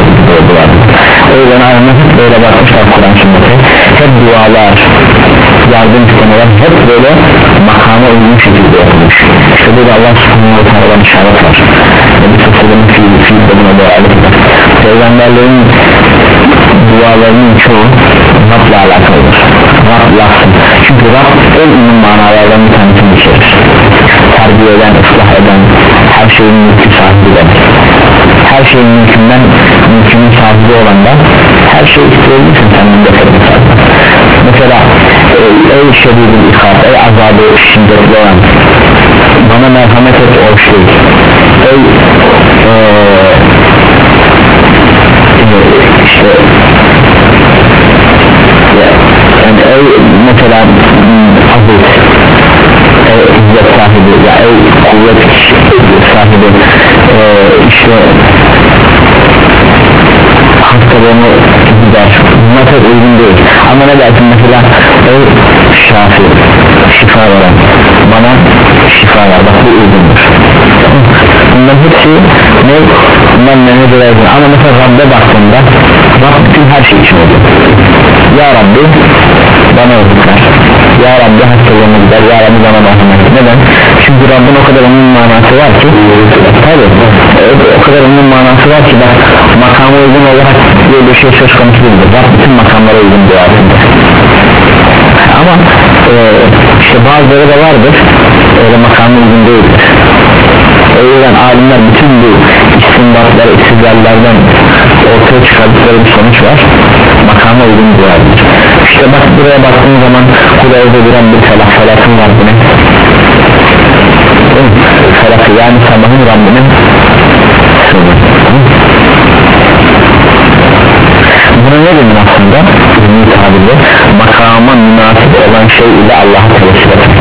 o yüzden aynen böyle bakmışlar Kur'an sünneti hep dualar yardım istemeler hep böyle makama uygun şekilde yapılmış işte böyle Allah Subhanahu ve Teala'dan işaret var Nebi Sassal'ın fiil fiil bölümüne doğru peygamberlerin dualarının çoğu Rab'la alakalıdır Rab lafzı çünkü Rab en ünlü manalardan bir tanesini içerir terbiye eden, ıslah eden her şeyin mülkü sahibi demek her şeyin mülkünden mülkünün sahibi olan da her şeyi isteyebilirsin senden defetin sahibi mesela ey şedidül ikab ey azabı şiddetli olan bana merhamet et o şey ey ee, işte yani ey mesela aziz ey izzet sahibi ya ey kuvvet sahibi ee, işte hastalığımı gider bunlar pek uygun değil ama ne dersin mesela ey şafi şifa veren bana şifa ver bak bu uygundur bunların hepsi ne bundan menajı versin ama mesela Rabbe baktığında Rab bütün her şey için oluyor ya Rabbi bana özgürler ya Rabbi hastalığımı gider ya Rabbi bana merhamet neden? Çünkü Rabbin o kadar onun manası var ki tabi o kadar onun manası var ki bak makama uygun olarak böyle bir şey söz konusu değildir Rab bütün makamlara uygun duasında ama e, işte bazıları da vardır öyle makama uygun değildir o yüzden alimler bütün bu istinbatlar, istidlallerden ortaya çıkardıkları bir sonuç var, makama uygun duvardır. İşte bak buraya baktığın zaman kulağıda duran bir felak, felakın Rabbine felakı yani sabahın Rabbinin buna ne demek aslında? Ünlü tabirle makama münasip olan şey ile Allah'a tevekkül etmek,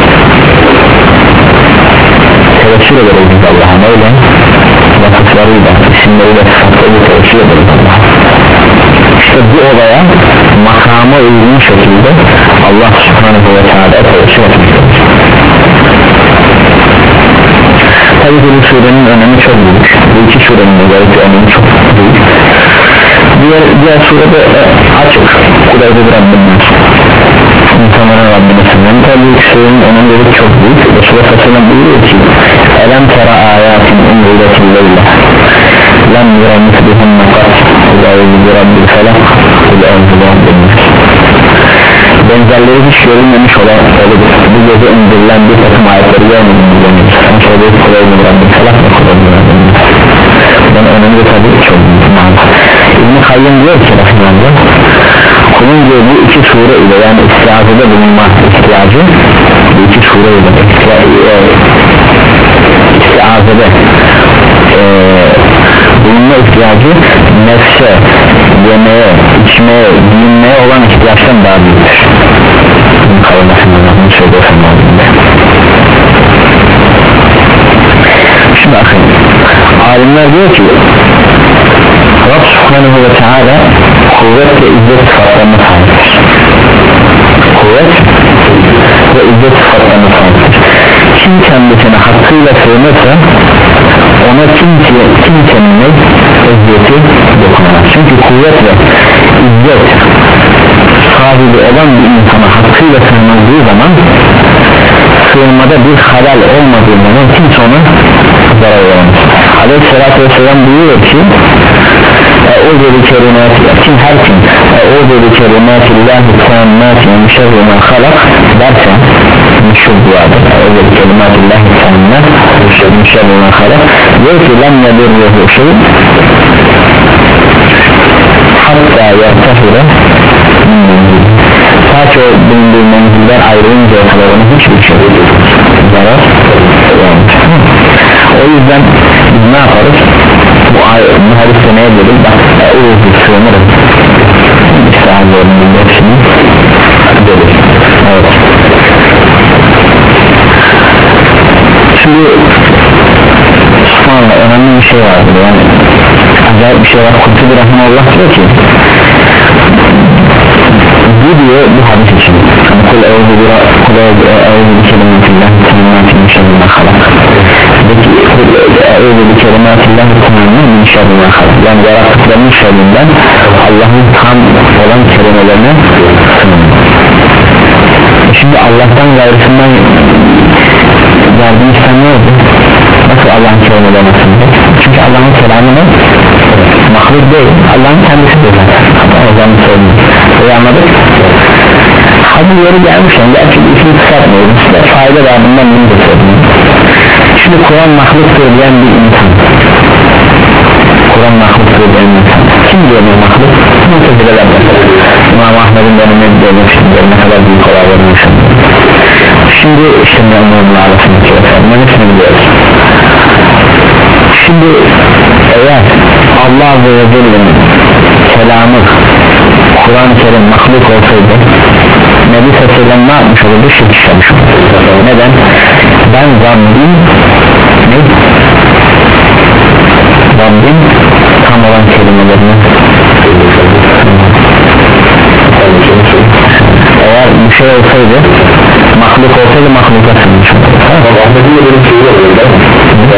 tevekkül ederiz Allah'a, öyle vasıflarıyla, isimleriyle, sıfatlarıyla tevekkül ederiz Allah'a. İşte bu olaya makama uygun şekilde Allah subhanahu ve teala tevekkül etmek. Tabi bu surenin önemi çok büyük, bu iki surenin özellikle önemi çok büyük. Diğer, diğer surede e, açık Kur'an'da Rabbimiz insanların Rabbine sınırın. Tabi bu surenin önemleri çok büyük. Resulullah sallallahu buyuruyor ki elem tera ayatin umruletilleyla lem yuramit bihun nakat uzayıcı bir Rabbil felak uzayıcı bir benzerleri hiç görülmemiş olan bu gece indirilen bir takım ayetleri görmedim diyeceğimiz sen söyleyip Kur'an'da Rabbil felak ve Kur'an'da Rabbil bunun önemi de tabi çok büyük. İbn-i Kayyım diyor ki Rahmanullah kulun diyor bu iki sure ile yani istiazede bulunma ihtiyacı bu iki sure ile istiazede e, bulunma ihtiyacı nefse, yemeye, içmeye, giyinmeye olan ihtiyaçtan daha büyüktür. İbn-i Kayyım Rahmanullah bunu söylüyor Rahmanullah. Şimdi bakın alimler diyor ki Rab subhanahu ve teala kuvvet ve izzet sıfatlarına sahiptir. Kuvvet ve izzet sıfatlarına sahiptir. Kim kendisine hakkıyla sığınırsa ona kimse, kimsenin izzeti dokunamaz. Çünkü kuvvet ve izzet sahibi olan bir insana hakkıyla sığınıldığı zaman sığınmada bir halal olmadığı zaman kimse ona zarar veremez. Aleyhisselatü vesselam buyuruyor ki Eûzü bi kelimâti kim her kim Eûzü bi kelimâtillâhi tâmmâti min şerri mâ halak derse meşhur duadır. Eûzü bi kelimâtillâhi tâmmâti min şerri mâ halak diyor ki lem yedirruhu şey hatta yertefire ta ki o bulunduğu menziller ayrılıncaya kadar onu hiçbir şey zarar vermez. O yüzden biz ne yaparız? Bu, bu hadiste neye dedik? Bak Eûzü sığınırım İstihazlarının hepsini dedik. Evet. Şimdi sonra önemli bir şey vardır yani acayip bir şey var. Kurtubi Rahmanullah diyor ki bu diyor bu hadis için kul eûzü bi kul eûzü bi kelimâtillâhi tâmmâti min şerri mâ halak eûzü bi kelimâtillâhi tâmmâti min şerri mâ halak yani yarattıklarının şerrinden Allah'ın tam olan kelimelerine şimdi Allah'tan gayrısından yardım istenmiyor nasıl Allah'ın kelimelerine sığınacak? Çünkü Allah'ın kelamı ne? Mahluk değil, Allah'ın kendisi değil. Allah'ın söylüyor. Öyle anladık? Hadi yeri gelmişken gerçi ismi kısaltmıyoruz. Size fayda babından bunu da söylüyor. Şimdi Kur'an mahluktur diyen bir insan. Kur'an mahluktur diyen bir insan. Kim diyor bu mahluk? Mutezileler mesela. İmam Ahmet'in dönemi diyor ne kadar büyük olaylarını yaşanıyor. Şimdi işte memnunun arasındaki efendim hepsini biliyoruz. Şimdi eğer Allah Azze ve Celle'nin kelamı Kur'an-ı Kerim mahluk olsaydı Nebi Sallallahu ne yapmış olurdu? Şirk işlemiş olurdu. Neden? Ben Rabbim ne? Rabbim tam olan kelimelerini eğer bir şey olsaydı mahluk olsaydı mahluka sığınmış olurdu. Ahmet'in de benim şeyi oluyor değil mi?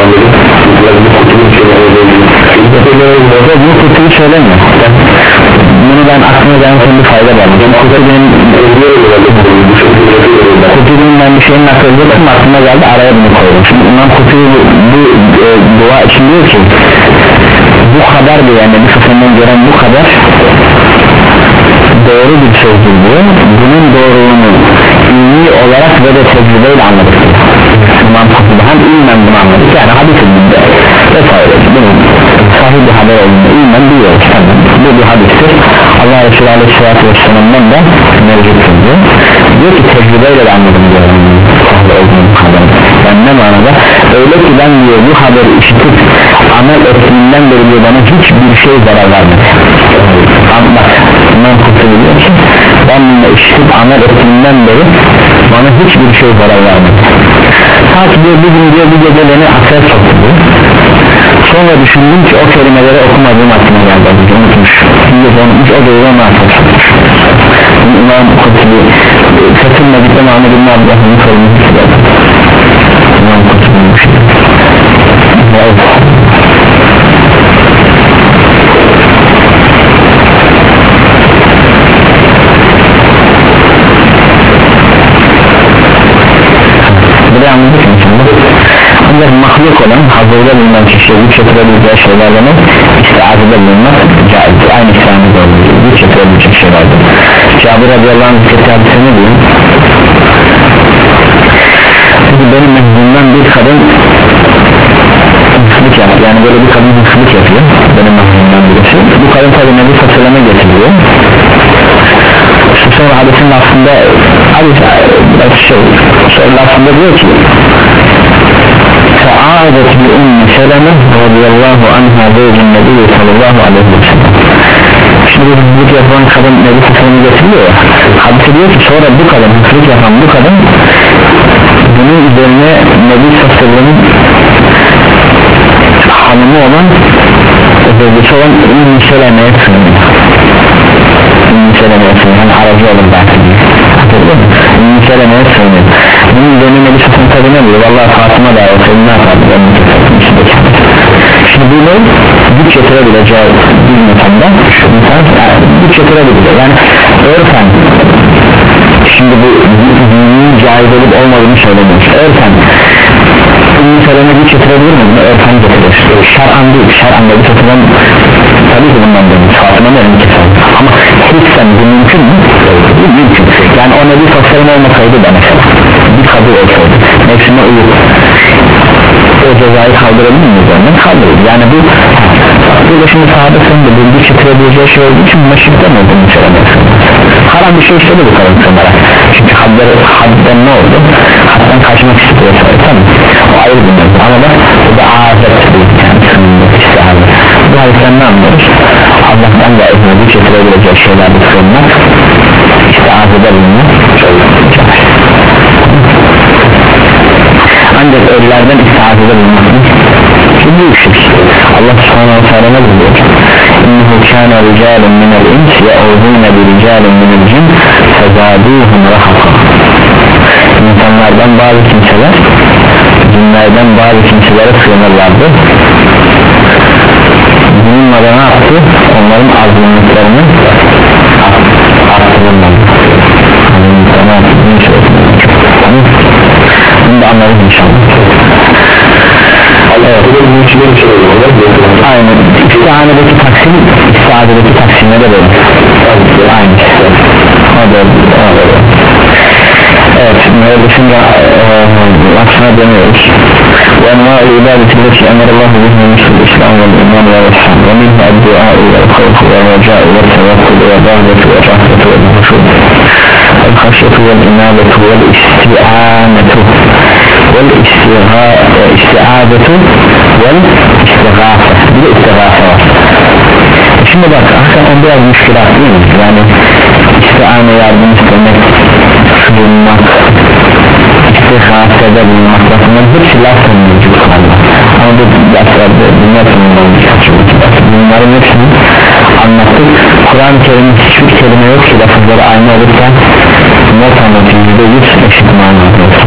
Bu kutuyu söylemiyor. Bunu ben aklıma gelen bir fayda verdim. Kutu'nun Kutu'nun ben bir şeyin akıllıyorum aklıma geldi araya bunu koydum. Şimdi İmam Kutu'yu bu, bu e, dua için diyor ki bu kadar diyor yani bir sıfırdan gören bu kadar doğru bir sözdür diyor. Bunun doğruluğunu ilmi olarak ve de tecrübeyle anladık diyor. İmam Kutu'da hem ilmen bunu anladık yani hadis ilminde vesaire bunun sahih bir haber olduğunu iman biliyoruz. Tamam. Bu bir hadistir. Allah Resulü Aleyhisselatü Vesselam'dan da mevcuttur diyor. Diyor ki tecrübeyle de anladım diyor sahih olduğunu haberi. Yani ne manada? Öyle ki ben diyor bu haberi işitip amel ettiğinden beri diyor bana hiçbir şey zarar vermedi. Bak İmam Kurtubi diyor ki ben bunu işitip amel ettiğinden beri bana hiçbir şey zarar vermedi. Ta ki diyor bir gün diyor bir gece beni akıl soktu diyor. Sonra düşündüm ki o kelimeleri okumadığım aklıma geldi. Unutmuş. Şimdi unutmuş o doğru ona akıl sokmuş. İmam Kurtubi Fethül Medik'te Muhammed İbn Abdülhamid'in sorumlusu söyledi. İmam Kurtubi'nin şey. Evet. Buraya anladık inşallah. Ancak mahluk olan hazırda bulunan kişiye güç getirebileceği şeylerle istiazede bulunmak caizdir. Aynı İslam'da olduğu gibi güç getirebilecek şeylerdir. Cabir radıyallahu anh zikretti hadise ne diyor? Çünkü benim mehzumdan bir kadın hırsızlık yaptı. Yani böyle bir kadın hırsızlık yapıyor. Benim mehzumdan birisi. Bu kadın tabi Nebi Sallallahu getiriyor. Sonra hadisin aslında hadis şey sonra aslında diyor ki Fa'adet bi Ummi Seleme radıyallahu anha zevcin Nebi sallallahu aleyhi ve sellem. Şimdi bu hırsızlık yapan kadın Nebi Sallallahu getiriyor ya. Hadise diyor ki sonra bu kadın hırsızlık yapan bu kadın bunun üzerine Nebi Sallallahu hanımı olan zevcisi olan Ummi Seleme'ye sığınıyor. Ummi Seleme'ye sığınıyor. Hani aracı olur belki diye. Ummi Seleme'ye sığınıyor. Bunun üzerine Nebi Sallallahu tabi ne diyor? Vallahi Fatıma da olsaydı ne yapardı? Şimdi bu ne? Güç getirebileceği bir insanda insan yani güç getirebilir. Yani örfen şimdi bu dinin caiz olup olmadığını söylemiyoruz. Örfen Ummi Seleme güç getirebilir mi? Bunu örfen getirir. Şer'an değil. Şer'an da bir satılan tabii ki bundan dönüyor. Fatıma'nın önünü keser. Ama hissen bu mümkün mü? Bu mümkün. Yani o Nebi Sallallahu olmasaydı da mesela bir kabul olsaydı nefsine uyup o cezayı kaldırabilir miyiz? Yani kaldırır. Yani bu burada şimdi sahabe sonunda bu güç getirebileceği şey olduğu için meşrikten olduğunu söylemezsin. Haram bir şey istedi bu kadın sanara. Çünkü hadden, hadden ne oldu? Hadden kaçmak istiyor. Tamam. O ayrı bir mevzu. Ama da bu da azet değil. Yani sınırlı istihar. Bu hadisten ne anlıyoruz? Allah'tan da ezme güç getirebileceği şeylerde sığınmak istihazede bulunmak ancak ölülerden istihazede bulunmak şimdi bu şirk. Allah subhanahu wa ta'ala ne diyor? İnnehu kâne ricâlun minel ins ye'udûne bi ricâlun minel cin fezâdûhum rahaka. İnsanlardan bazı kimseler cinlerden bazı kimselere sığınırlardı. Bununla da ne yaptı? Onların azınlıklarını arttırırlardı. Bunu da anladık inşallah. Evet. Aynen. İstihanedeki taksim, istihanedeki taksimle de böyle. Aynı. O da öyle. Evet. Müellifin de aksına dönüyoruz. وأنواع العبادة التي أمر الله بها مثل الإسلام والإيمان والإحسان ومنها الدعاء والخوف والرجاء والتوكل والرغبة والرهبة والخشوع والخشية والإنابة والاستعانة والاستعاذة والاستغاثة بالاستغاثة. Şimdi bak hakikaten biraz müşkilat değil mi? Yani istiane yardım istemek, sığınmak, istigâsede bulunmak, bunların hepsi lafın mevcutlarla. Ama bu derslerde bunlar tanımdan birkaç yıl bunların hepsini anlattık. Kur'an-ı Kerim'in hiçbir kelime yok ki lafızları aynı olurken not anlatıyor, yüzde yüz eşit manada olsun.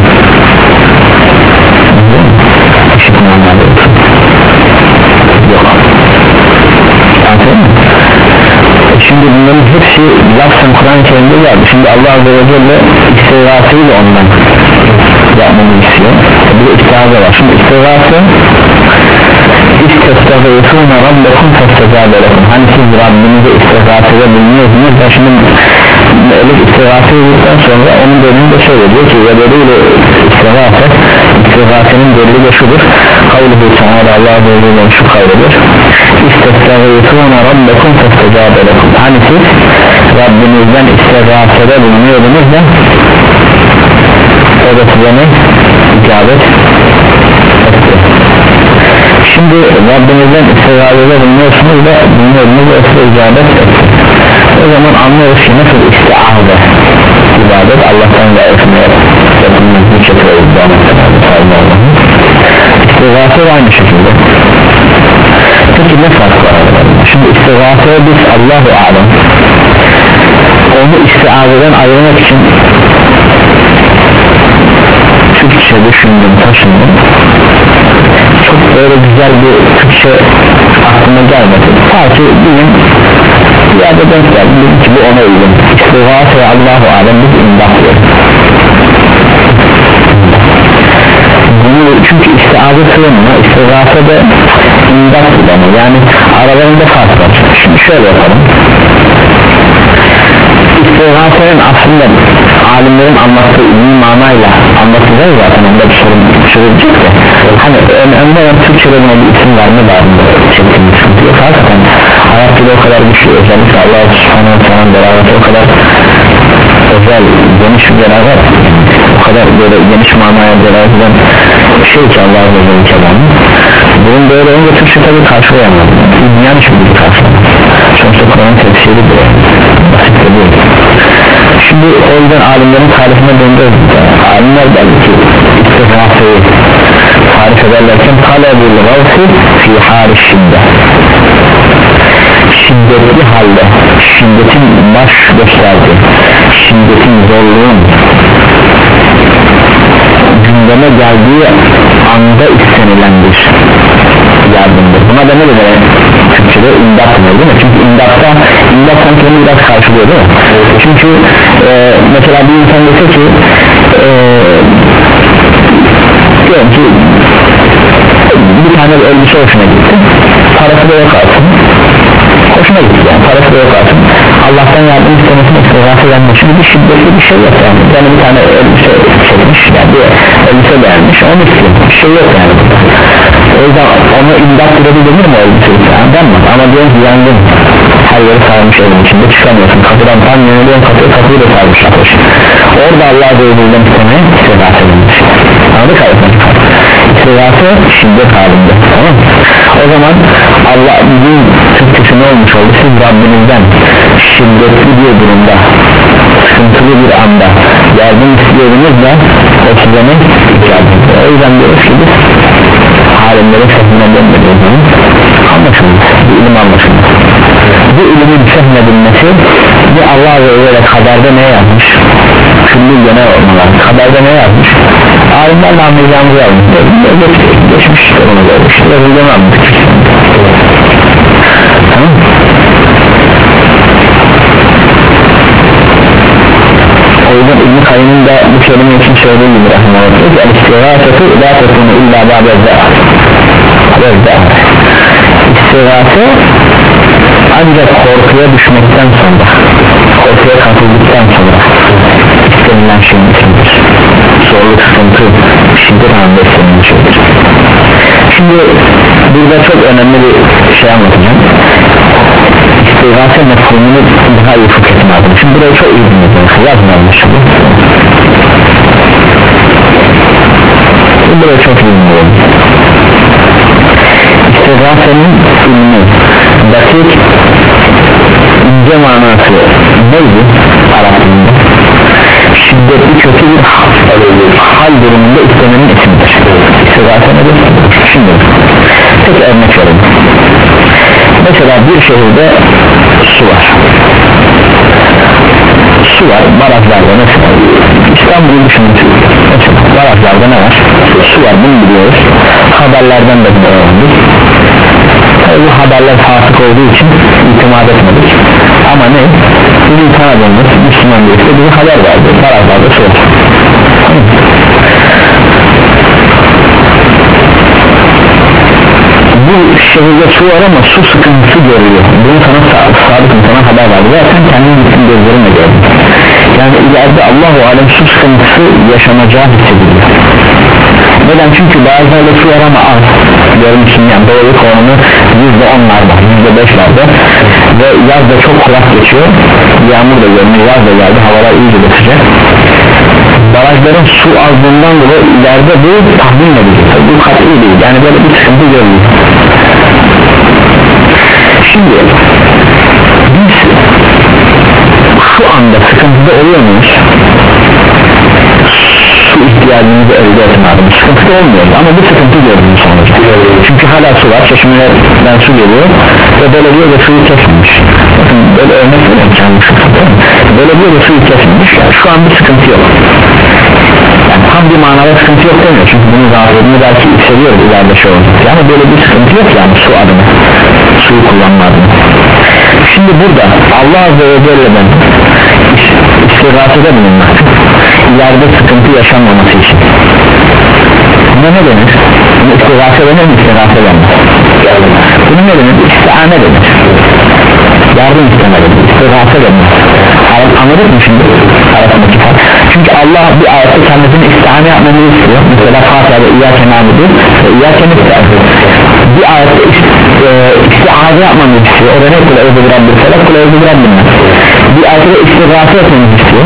Eşit manada olsun. Yok. Anladın mı? Şimdi bunların hepsi lafzen Kur'an-ı Kerim'de geldi. Şimdi Allah Azze ve Celle istigâseyi de ondan yapmamı istiyor. Bir de istihâze var. Şimdi istigâse İstestağfirûne rabbekum festezâbe lekum. Hani siz Rabbinize istigâsede bulunuyorsunuz. Ben şimdi melek istigâse edildikten sonra onun bölümünü de şöyle diyor ki ve böyle istigâse istigâsenin delili de şudur. Kavluhu Teala Allah Azze ve Celle'nin şu kavludur. istestağifûne rabbekum festecâbe lekum. Hani siz Rabbinizden istigâfede bulunuyordunuz da o da size ne? İcabet etti. Şimdi Rabbinizden istigâfede bulunuyorsunuz da bulunuyorsunuz da o size icabet etti. O zaman anlıyoruz ki nasıl istiâze ibadet Allah'tan gayrısına yapılmış bir şekilde istigâse aynı şekilde. Peki ne fark var aralarında? Şimdi istigâseye biz Allahu alem onu istiâzeden ayırmak için Türkçe düşündüm, taşındım. Çok böyle güzel bir Türkçe aklıma gelmedi. Ta ki bugün bir yerde denk geldim, dedim ki bu ona uygun. İstigâse Allahu alem biz imdat diyoruz. Bunu çünkü istiâze sığınma, istigâse de imdat kullanıyor. Yani aralarında fark var. Şimdi şöyle yapalım. İstigâsenin aslında alimlerin anlattığı ilmi manayla anlatılıyor zaten, onda bir sorun çözülecek de hani önemli olan Türkçe'de buna bir isim verme bağımında çektiğimiz sıkıntı yok. Hakikaten hayat bile o kadar güçlü, özellikle Allah subhanahu wa ta'ala beraber o kadar özel, geniş bir beraber o kadar böyle geniş manaya beraber eden şey ki Allah'a özel kelamı bunun böyle önce Türkçe tabi karşılayamadı, dünyanın için bir karşılayamadı. Sonuçta Kur'an'ın tefsiri de basit de değil. Şimdi o yüzden alimlerin tarifine döndürüyoruz. Alimler der ki istigâseyi tarif ederlerken talebul gavsi fi hâli şiddet, şiddetli halde, şiddetin baş gösterdiği, şiddetin, zorluğun gündeme geldiği anda istenilen bir yardımdır. Buna da ne denir? Türkçe'de imdat denir değil mi? Çünkü imdatta, imdat sanki onu biraz karşılıyor değil mi? Çünkü e, mesela bir insan dese ki e, diyorum ki bir tane elbise hoşuna gitti, parası da yok artık, hoşuna gitti yani, parası da yok artık, Allah'tan yardım istemesine istigâse edenmiş. Şimdi bir şiddetli bir şey yok yani, yani bir tane elbise çekmiş, yani bir elbise beğenmiş, onu istiyor, bir şey yok yani. O yüzden onu imdat gibi denir mi o elbiseyi? Yani denmez, ama diyorum ki yangın, her yeri sarmış evin içinde, çıkamıyorsun, kapıdan tam yöneliyorsun, kapıyı kapıyı da sarmış ateş. Orada Allah'a doğruluğundan istemeye istigâse edilmiş. Anladık hayatım? İstigâse şiddet halinde, tamam mı? O zaman Allah bizim Türkçesi ne olmuş oldu? Siz Rabbinizden şiddetli bir durumda, sıkıntılı bir anda yardım istiyordunuz da o size ne? O yüzden diyoruz ki biz alimlerin fehmine dönmediği zaman anlaşılmaz, bir ilim anlaşılmaz. Bu ilimin fehmedilmesi bu Allah ve öyle kaderde ne yazmış? Külli genel olmalar kaderde ne yazmış? Alimlerle anlayacağımızı yazmış. Geçmiş onu görmüş. Yazıldığını anladık. Tamam mı? O yüzden İbn-i Kayyım'ın da bu kelime için söylediği gibi rahmanallah el-istigâsetu lâ tekûnü illâ ba'dezâh. İstigâse ancak korkuya düşmekten sonra, korkuya kapıldıktan sonra istenilen şeyin içindir. Zorluk, sıkıntı, şiddet anında istenilen şeydir. Şimdi burada çok önemli bir şey anlatacağım. İstigâse mefhumunu daha iyi fıkh etme lazım. Şimdi burayı çok iyi dinleyeceğim. Yazmayalım şimdi. Burayı çok iyi dinleyelim. İstigâsenin ilmi, dakik, ince manası neydi Arap'ında? Şiddetli kötü bir hal durumunda istemenin ismidir. İstigâse nedir? Şimdi tek örnek verelim. Mesela bir şehirde su var. Su var, barajlarda mesela İstanbul'u düşünün. Mesela barajlarda ne var? Su var, bunu biliyoruz. Haberlerden de bunu öğrendik. Bu haberler fasık olduğu için itimat etmedik. Ama ne? Bizim tanıdığımız Müslüman birisi bize haber verdi. Barajlarda su var. Bu şehirde su var ama su sıkıntısı görüyor. Bunu sana sadık insana haber verdi. Zaten kendin gittin gözlerinle gördün. Yani ileride Allah-u alem su sıkıntısı yaşanacağı hissediliyor. Neden? Çünkü bazılarında su var ama az görmüşsün, yani doğruluk oranı yüzde onlarda, yüzde beşlerde ve yaz da çok kurak geçiyor, yağmur da görmüyor, yaz da geldi, havalar iyice de sıcak. Barajların su azlığından dolayı ileride bu tahmin edilir, bu kat'i değil, yani böyle bir sıkıntı görülüyor. Şimdi biz şu anda sıkıntıda oluyor muyuz? Su ihtiyacımızı elde etmedim, sıkıntıda olmuyoruz ama bu sıkıntı gördüğümüz sonucu. Çünkü hala su var, çeşmelerden su geliyor ve belediye de suyu kesmemiş. Bakın böyle örnek veriyorum kendimi, belediye de suyu kesmemiş, yani şu an bir sıkıntı yok. Yani tam bir manada sıkıntı yok demiyor, çünkü bunun rahatlığını belki hissediyoruz ileride şey olacak, yani böyle bir sıkıntı yok yani su adına, suyu kullanma adına. Şimdi burada Allah Azze ve Celle'den istirasede bulunmak, ileride sıkıntı yaşanmaması için. Buna ne denir? Bunu istirase denir mi? İstirase denir. Bunu ne denir? İstiane denir. Yardım isteme denir. İstirase denir. Anladık mı şimdi? Arasındaki fark. Çünkü Allah bir ayette kendisini istiane yapmamızı istiyor. Mesela Fatiha'da İyyâke nâbudu ve İyyâke nestaîn. Bir ayette e, istiaze yapmamızı istiyor. O da ne? Kul eûzü birabbil felak, kul eûzü birabbil nas. Bir ayette istirase etmemizi istiyor.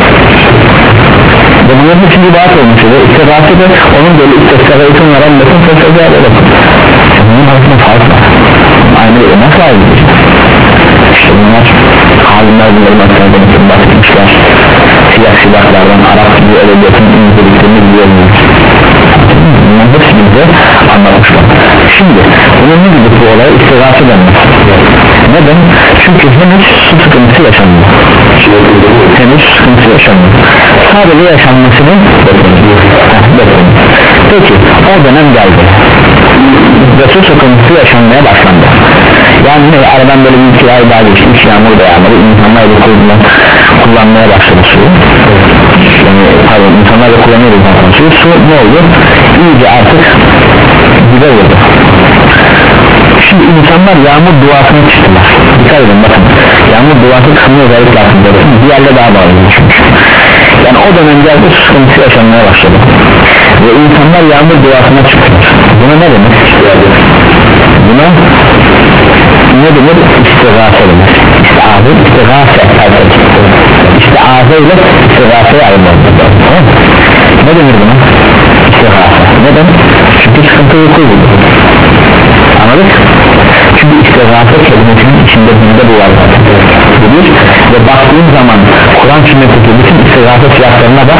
Ve bunların için bir vaat olmuş oluyor. İstirase de onun böyle istirasın varan bakın sözü alalım. Bunun arasında fark var. Aynı öyle nasıl ayrılır? İşte bunlar halimler bunların hakkında bahsetmişler. Siyah silahlardan Arap gibi edebiyatın inceliklerini biliyoruz. Bunların hepsi bize anlatmışlar. Şimdi bunun ne gibi bu olay? İstirase denmez. Neden? Çünkü henüz su sıkıntısı yaşanmıyor. Henüz sıkıntı yaşanmıyor. Sadece yaşanmasını bekliyoruz. Peki o dönem geldi ve su sıkıntısı yaşanmaya başlandı. Yani ne? Aradan böyle bir iki ay daha geçti, hiç yağmur da yağmadı, insanlar da kullan, kullanmaya başladı suyu. Yani pardon, insanlar da kullanıyordu zaten suyu. Su ne oldu? İyice artık dibe vurdu. Şimdi insanlar yağmur duasını çıktılar. Dikkat edin bakın, yağmur duası kısmını özellikle aslında bir yerde daha bağlı çünkü. Yani o dönem geldi, sıkıntı yaşanmaya başladı ve insanlar yağmur duasına çıktılar. Buna ne demek? Buna ne demek? İstigâse demek. İstiâze, istigâse İstiâze ile istigâse'ye ayrılmaz. Ne denir buna? İstigâse. Neden? Çünkü sıkıntı yok oldu. Anladık? Çünkü istigâse kelimesinin içinde bizde bu var bilir ve baktığın zaman Kur'an sünnetindeki bütün istigâse siyahlarına bak,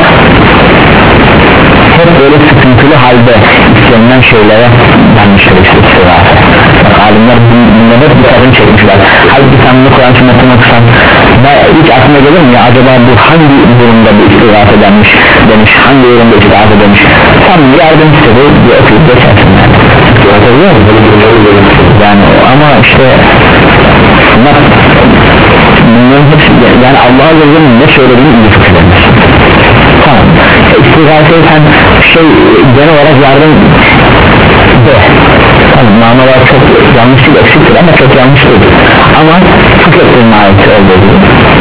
hep böyle sıkıntılı halde istenilen şeylere gelmiştir işte istigâse. Alimler bundan hep bir kadın çekmişler. Halbuki sen bunu Kur'an sünnetine okusan hiç aklına gelir mi ya, acaba bu hangi durumda bu istigâse denmiş demiş, hangi durumda istigâse demiş, tam yardım istedi diye okuyup geçersin yani. Yani ama işte bunlar, bunların hepsi yani Allah'a gözünün ne söylediğini iyi fikirlenir. Tamam, istigâseyi sen şey genel olarak yardım de, tamam, manalar çok yanlış değil, eksiktir ama çok yanlış değil ama fıkrettiğin ayeti olduğu gibi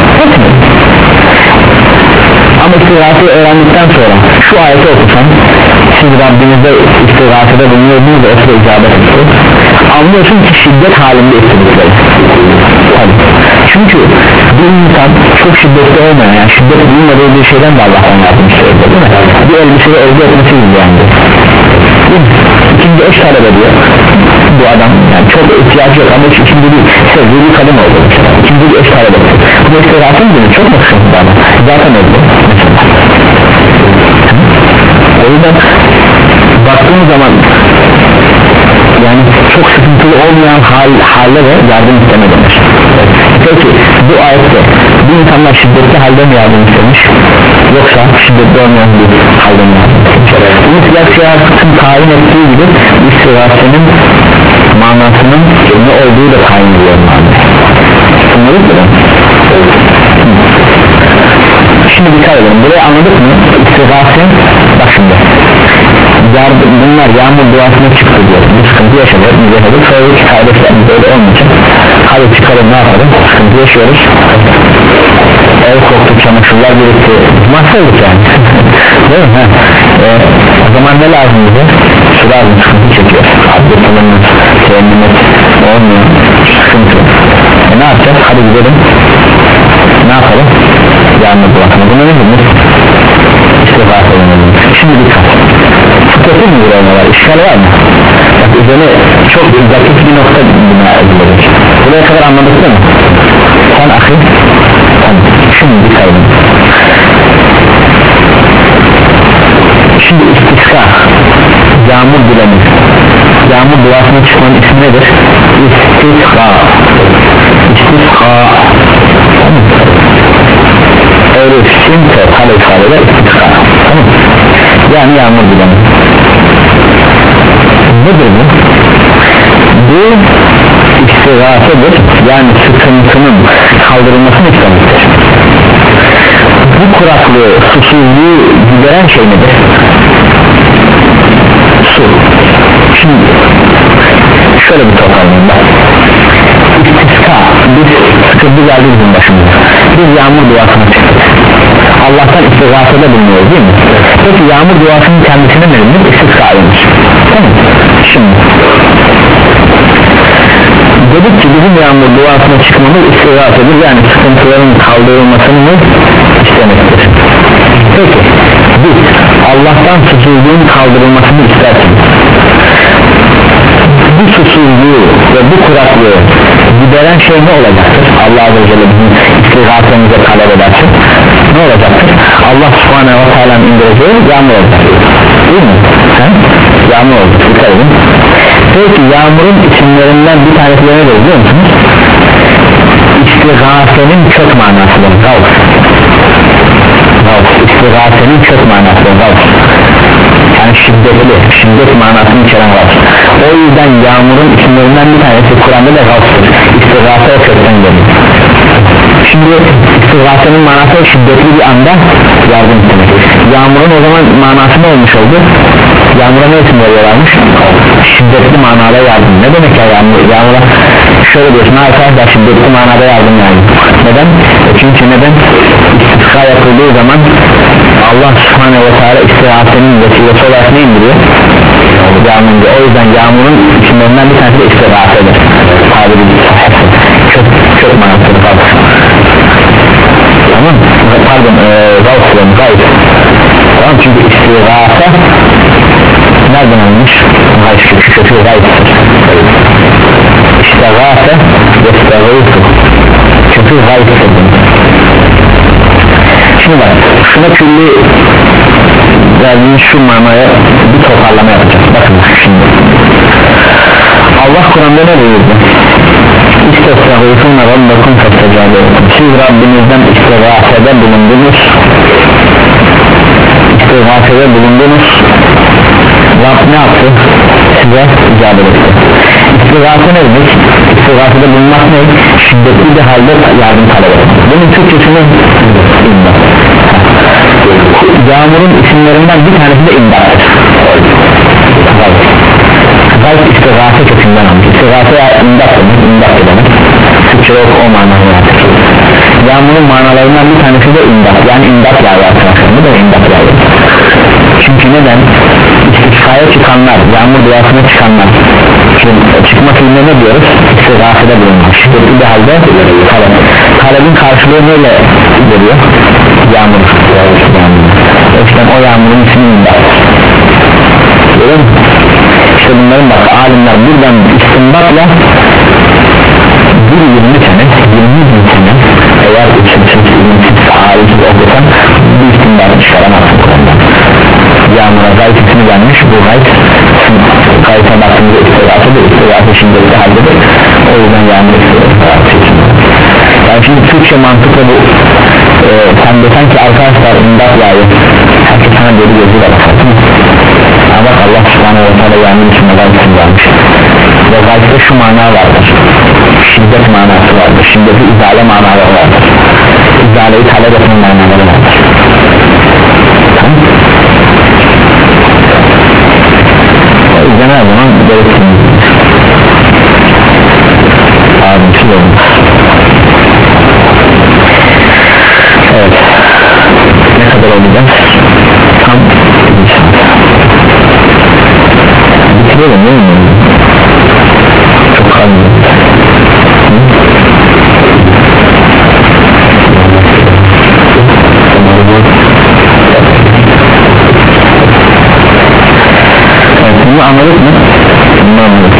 ama istigâseyi öğrendikten sonra şu ayeti okusan, siz Rabbinizde istigâsede bulunuyorsunuz ve o sıra icabet ediyor, anlıyorsun ki şiddet halinde istedikleri. Çünkü bir insan çok şiddetli olmayan, yani şiddet bulunmadığı bir şeyden de Allah'tan yardım istiyor, değil mi? Bir elbiseyi elde etmesi gibi yani. İkinci eş talep ediyor bu adam, yani çok ihtiyacı yok ama ikinci bir sevdiği bir kadın oldu mesela, ikinci bir eş talep ediyor. Bu istigâse mi? Çok mu sıkıntı ama zaten öldü. O yüzden baktığın zaman yani çok sıkıntılı olmayan hal, halle de yardım isteme demiş. Peki bu ayette bu insanlar şiddetli halde mi yardım istemiş, yoksa şiddetli olmayan bir halde mi yardım istemiş? Bunu siyah siyasetin tayin ettiği gibi istigâsenin manasının ne olduğu da tayin ediyor. Anladık mı? Şimdi dikkat edelim, burayı anladık mı? İstigâse, bak şimdi yardım, bunlar yağmur duasına çıktı diyor, bir sıkıntı yaşadık, biz yaşadık, sonra hiç kardeşlerimiz öyle olmayacak, hadi çıkalım, ne yapalım, sıkıntı yaşıyoruz, ev koktu, çamaşırlar birikti, mahvolduk yani değil mi? E, e, o zaman ne lazım bize? Su lazım, sıkıntı çekiyor, abdest alınmaz, sevmemiz olmuyor, sıkıntı. E ne yapacağız? Hadi gidelim, ne yapalım? Yağmur duasına, bunu ne demek? İstigâse edelim. Şimdi dikkat, fıkıhın mı buraya var, işgal var mı? Bak üzerine çok zakif bir nokta bina edilir. Buraya kadar anladık değil mi? Sen akıl, tamam. Şimdi dikkat edin. Şimdi istisqa, yağmur dilemi, yağmur duasına çıkmanın ismi nedir? İstisqa, istisqa. Öyle simte kale ifadeler istisqa, tamam. Yani yağmur dilemi. Nedir bu? Bu istigâsedir, yani sıkıntının kaldırılmasını istemektir. Bu kuraklığı, susuzluğu gideren şey nedir? Su. Şimdi şöyle bir toparlayayım bak. İstisqa, biz sıkıntı geldi bizim başımıza, biz yağmur duasına çıktık, Allah'tan istigâsede bulunuyoruz değil mi? Peki yağmur duasının kendisine ne denir? İstisqa denir, tamam. Şimdi dedik ki bizim yağmur duasına çıkmamız istigâsedir, yani sıkıntıların kaldırılmasını istemektir. Peki biz Allah'tan susuzluğun kaldırılmasını isterseniz, bu susuzluğu ve bu kuraklığı gideren şey ne olacaktır? Allah Azze ve Celle bizim istigâsemize talep ederse ne olacaktır? Allah Subhanahu ve Teala'nın indireceği yağmur olacaktır, değil mi? He? Yağmur olacak, dikkat edin. Peki yağmurun isimlerinden bir tanesi nedir biliyor musunuz? İstigâsenin kök manasıdır, gavs. Gavs, istigâsenin kök manasıdır, gavs. Yani şiddetli, şiddet manasını içeren gavs. O yüzden yağmurun isimlerinden bir tanesi Kur'an'da da gavsdır. İstigâse o kökten geliyor. Şimdi istigâsenin manası şiddetli bir anda yardım istemek. Yağmurun o zaman manası ne olmuş oldu? Yağmura ne isim veriyorlarmış? Şiddetli manada yardım. Ne demek ya yağmur? Yağmura şöyle diyorsun arkadaşlar, şiddetli manada yardım yani. Neden? E çünkü neden? İstisqa yapıldığı zaman Allah Subhanahu ve Teala istigâsenin vesilesi olarak ne indiriyor? Yağmur. O yüzden yağmurun isimlerinden bir tanesi de istigâsedir. Tabiri çok çok manasıdır. Tamam, pardon, gavsın, gavs. Tamam, çünkü istigâse nereden almış? Gavs, şu kötü gavsdır. İstigâse ve istigâse kötü gavsdır. Şimdi bak, şuna külli verdiğimiz şu manaya bir toparlama yapacağız. Bakın şimdi Allah Kur'an'da ne buyurdu? İstestağifûne rabbakum festecâbe lekum. Siz Rabbinizden istigâsede bulundunuz, istigâsede bulundunuz, Rab ne yaptı? Size icabet etti. İstigâse ne demek? İstigâsede bulunmak ne? Şiddetli bir halde yardım talep etmek. Bunun Türkçesini imdat. Yağmurun isimlerinden bir tanesi de imdattır. Gayb istigâse kökünden almış. İstigâse imdat demek, imdat demek. Türkçe yok o manayı artık. Yağmurun manalarından bir tanesi de imdat, yani imdat yağıyor arkadaşlar. Bu da imdat yağıyor. Çünkü neden? İstisqaya çıkanlar, yağmur duasına çıkanlar, çıkma fiiline ne diyoruz? İstigâsede bulunmak, şiddetli bir halde talep. Talebin karşılığı neyle geliyor? Yağmur. O yüzden o yağmurun ismi imdat. Görüyor musun? İşte bunların bak alimler buradan istinbatla bir yirmi sene, yirmi bin sene eğer üçüncü yirmi alimsiz olursan bir istinbatı çıkaramazsın Kur'an'dan. Yağmura gayet ismi gelmiş, bu gayet gayete baktığımızda istigâse de istigâse şiddetli haldedir. O yüzden yağmur istigâse içinde. Yani şimdi Türkçe mantıkla bu e, sen desen ki arkadaşlar imdat yağıyor, herkes sana böyle gözüyle bakar. Ama bak Allah Subhanahu ve Teala yağmur içinde gayet isim vermiş. Ve gayette şu mana vardır, şiddet manası vardır, şiddeti izale manaları vardır, izaleyi talep etme manaları vardır. Tamam. O yüzden her zaman gerektiğiniz abimsiz olmuş. Evet, ne kadar olacak? Tam bir saat. değil mi? Çok kalın. Evet, bunu anladık mı? Bunu anladık.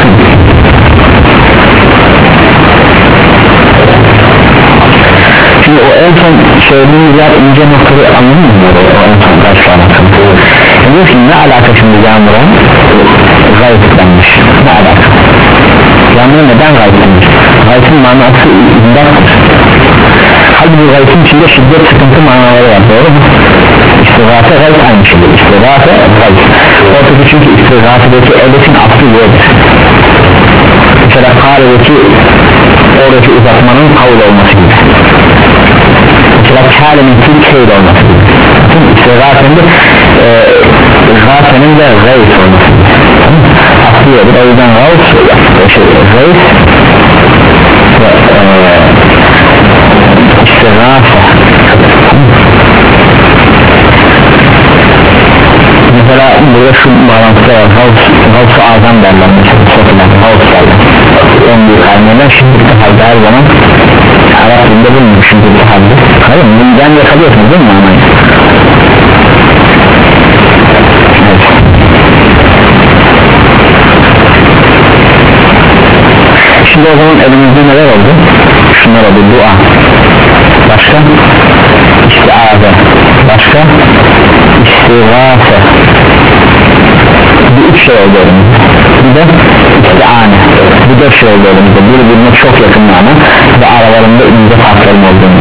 Şimdi o en son söylediğimiz yer ince noktaları anladın mı? O en son karşı anlattım. Diyor ki ne alaka şimdi yağmura? Gayetlenmiş. Ne alaka? Yağmura neden gayetlenmiş? Gayetin manası imdattır. Halbuki gayetin içinde şiddet, sıkıntı manaları var, doğru mu? İstigâfe gayet aynı şeydir. İstigâfe gayet. Ortası çünkü istigâfedeki edetin aslı yoktur. Mesela kâledeki oradaki uzatmanın kavul olması gibi. Mesela kâlenin Türkiye'de olması gibi. İstigâfenin de e, gâfenin de gayet olması gibi. Aslı yoktur. O yüzden gayet şey, gayet ve e, istigâfe. Mesela burada şu bağlantıda var, Gavs-ı Azam derler mesela, Gavs derler, en büyük haline şimdilik halde her zaman Arap dilinde bulunmuş şimdilik halde. Hayır, bundan yakalıyorsunuz değil mi anayı? Evet. Şimdi o zaman elimizde neler oldu? Şunlar oldu, dua, başka istiaze, başka istigâfe, bu üç şey oldu elimizde. Bir de istiane, bu dört şey oldu elimizde. Birbirine çok yakın mana ve aralarında ince farkların olduğunu.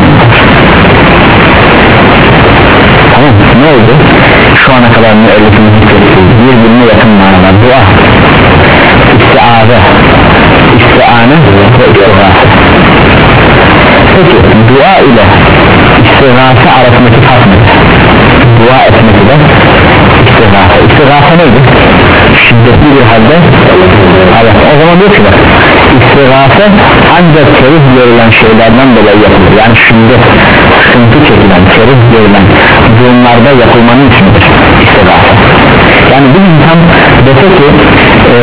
Tamam, ne oldu? Şu ana kadar müellifin zikrettiği birbirine yakın manalar, dua, istiaze, istiane ve istigâfe. Peki dua ile istigâfe arasındaki fark nedir? Dua etmek ile istigâfe. İstigâfe neydi? Şiddetli bir halde Allah. O zaman diyor ki bak, istigâfe ancak kerih görülen şeylerden dolayı yapılır. Yani şiddet, sıkıntı çekilen, kerih görülen durumlarda yapılmanın içindir istigâfe. Yani bir insan dese ki ee,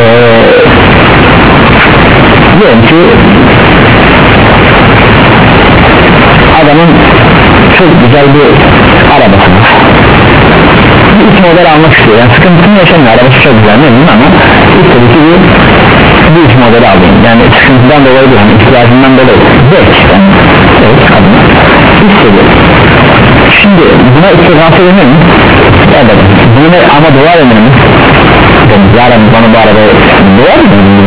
diyelim ki adamın çok güzel bir arabası var, bir üç model almak istiyor, yani sıkıntısını yaşamıyor, arabası çok güzel ne bileyim ama istedi ki bir, bir üç modeli alayım, yani sıkıntıdan dolayı değil, yani ihtiyacından dolayı zevk yani, evet adına istedi. Şimdi buna istigâfe denir mi? Evet, buna ama dua denir mi? Yarın bana bu arabaya dua denir mi?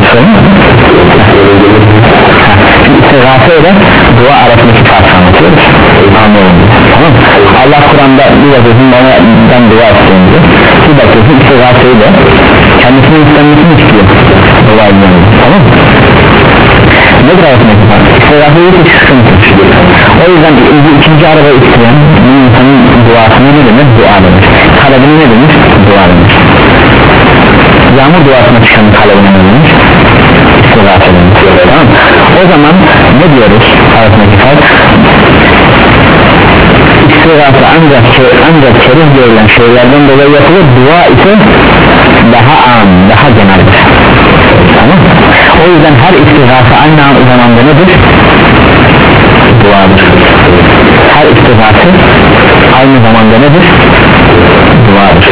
İstigâfe ile dua arasındaki farkı anlatıyoruz. Anlıyorum. Tamam. Allah Kur'an'da bir bakıyorsun bana ben dua istiyorum diyor. Bir bakıyorsun istigâfeyi de kendisinin istenmesini istiyor. Dua ediyor. Tamam. Nedir arasındaki farkı? İstigâfeyi hiç sıkıntı. O yüzden ikinci araba isteyen bir insanın duasını ne demek? Dua demek. Talebini ne demek? Dua demek. Yağmur duasına çıkan talebine ne demek? İstigâfe demek. Tamam. O zaman ne diyoruz arasındaki fark? İstigâfe ancak ancak kerih görülen şeylerden dolayı yapılır, dua ise daha am, daha geneldir. Tamam. O yüzden her istigâfe aynı zamanda nedir? Duadır. Her istigâfe aynı zamanda nedir? Duadır.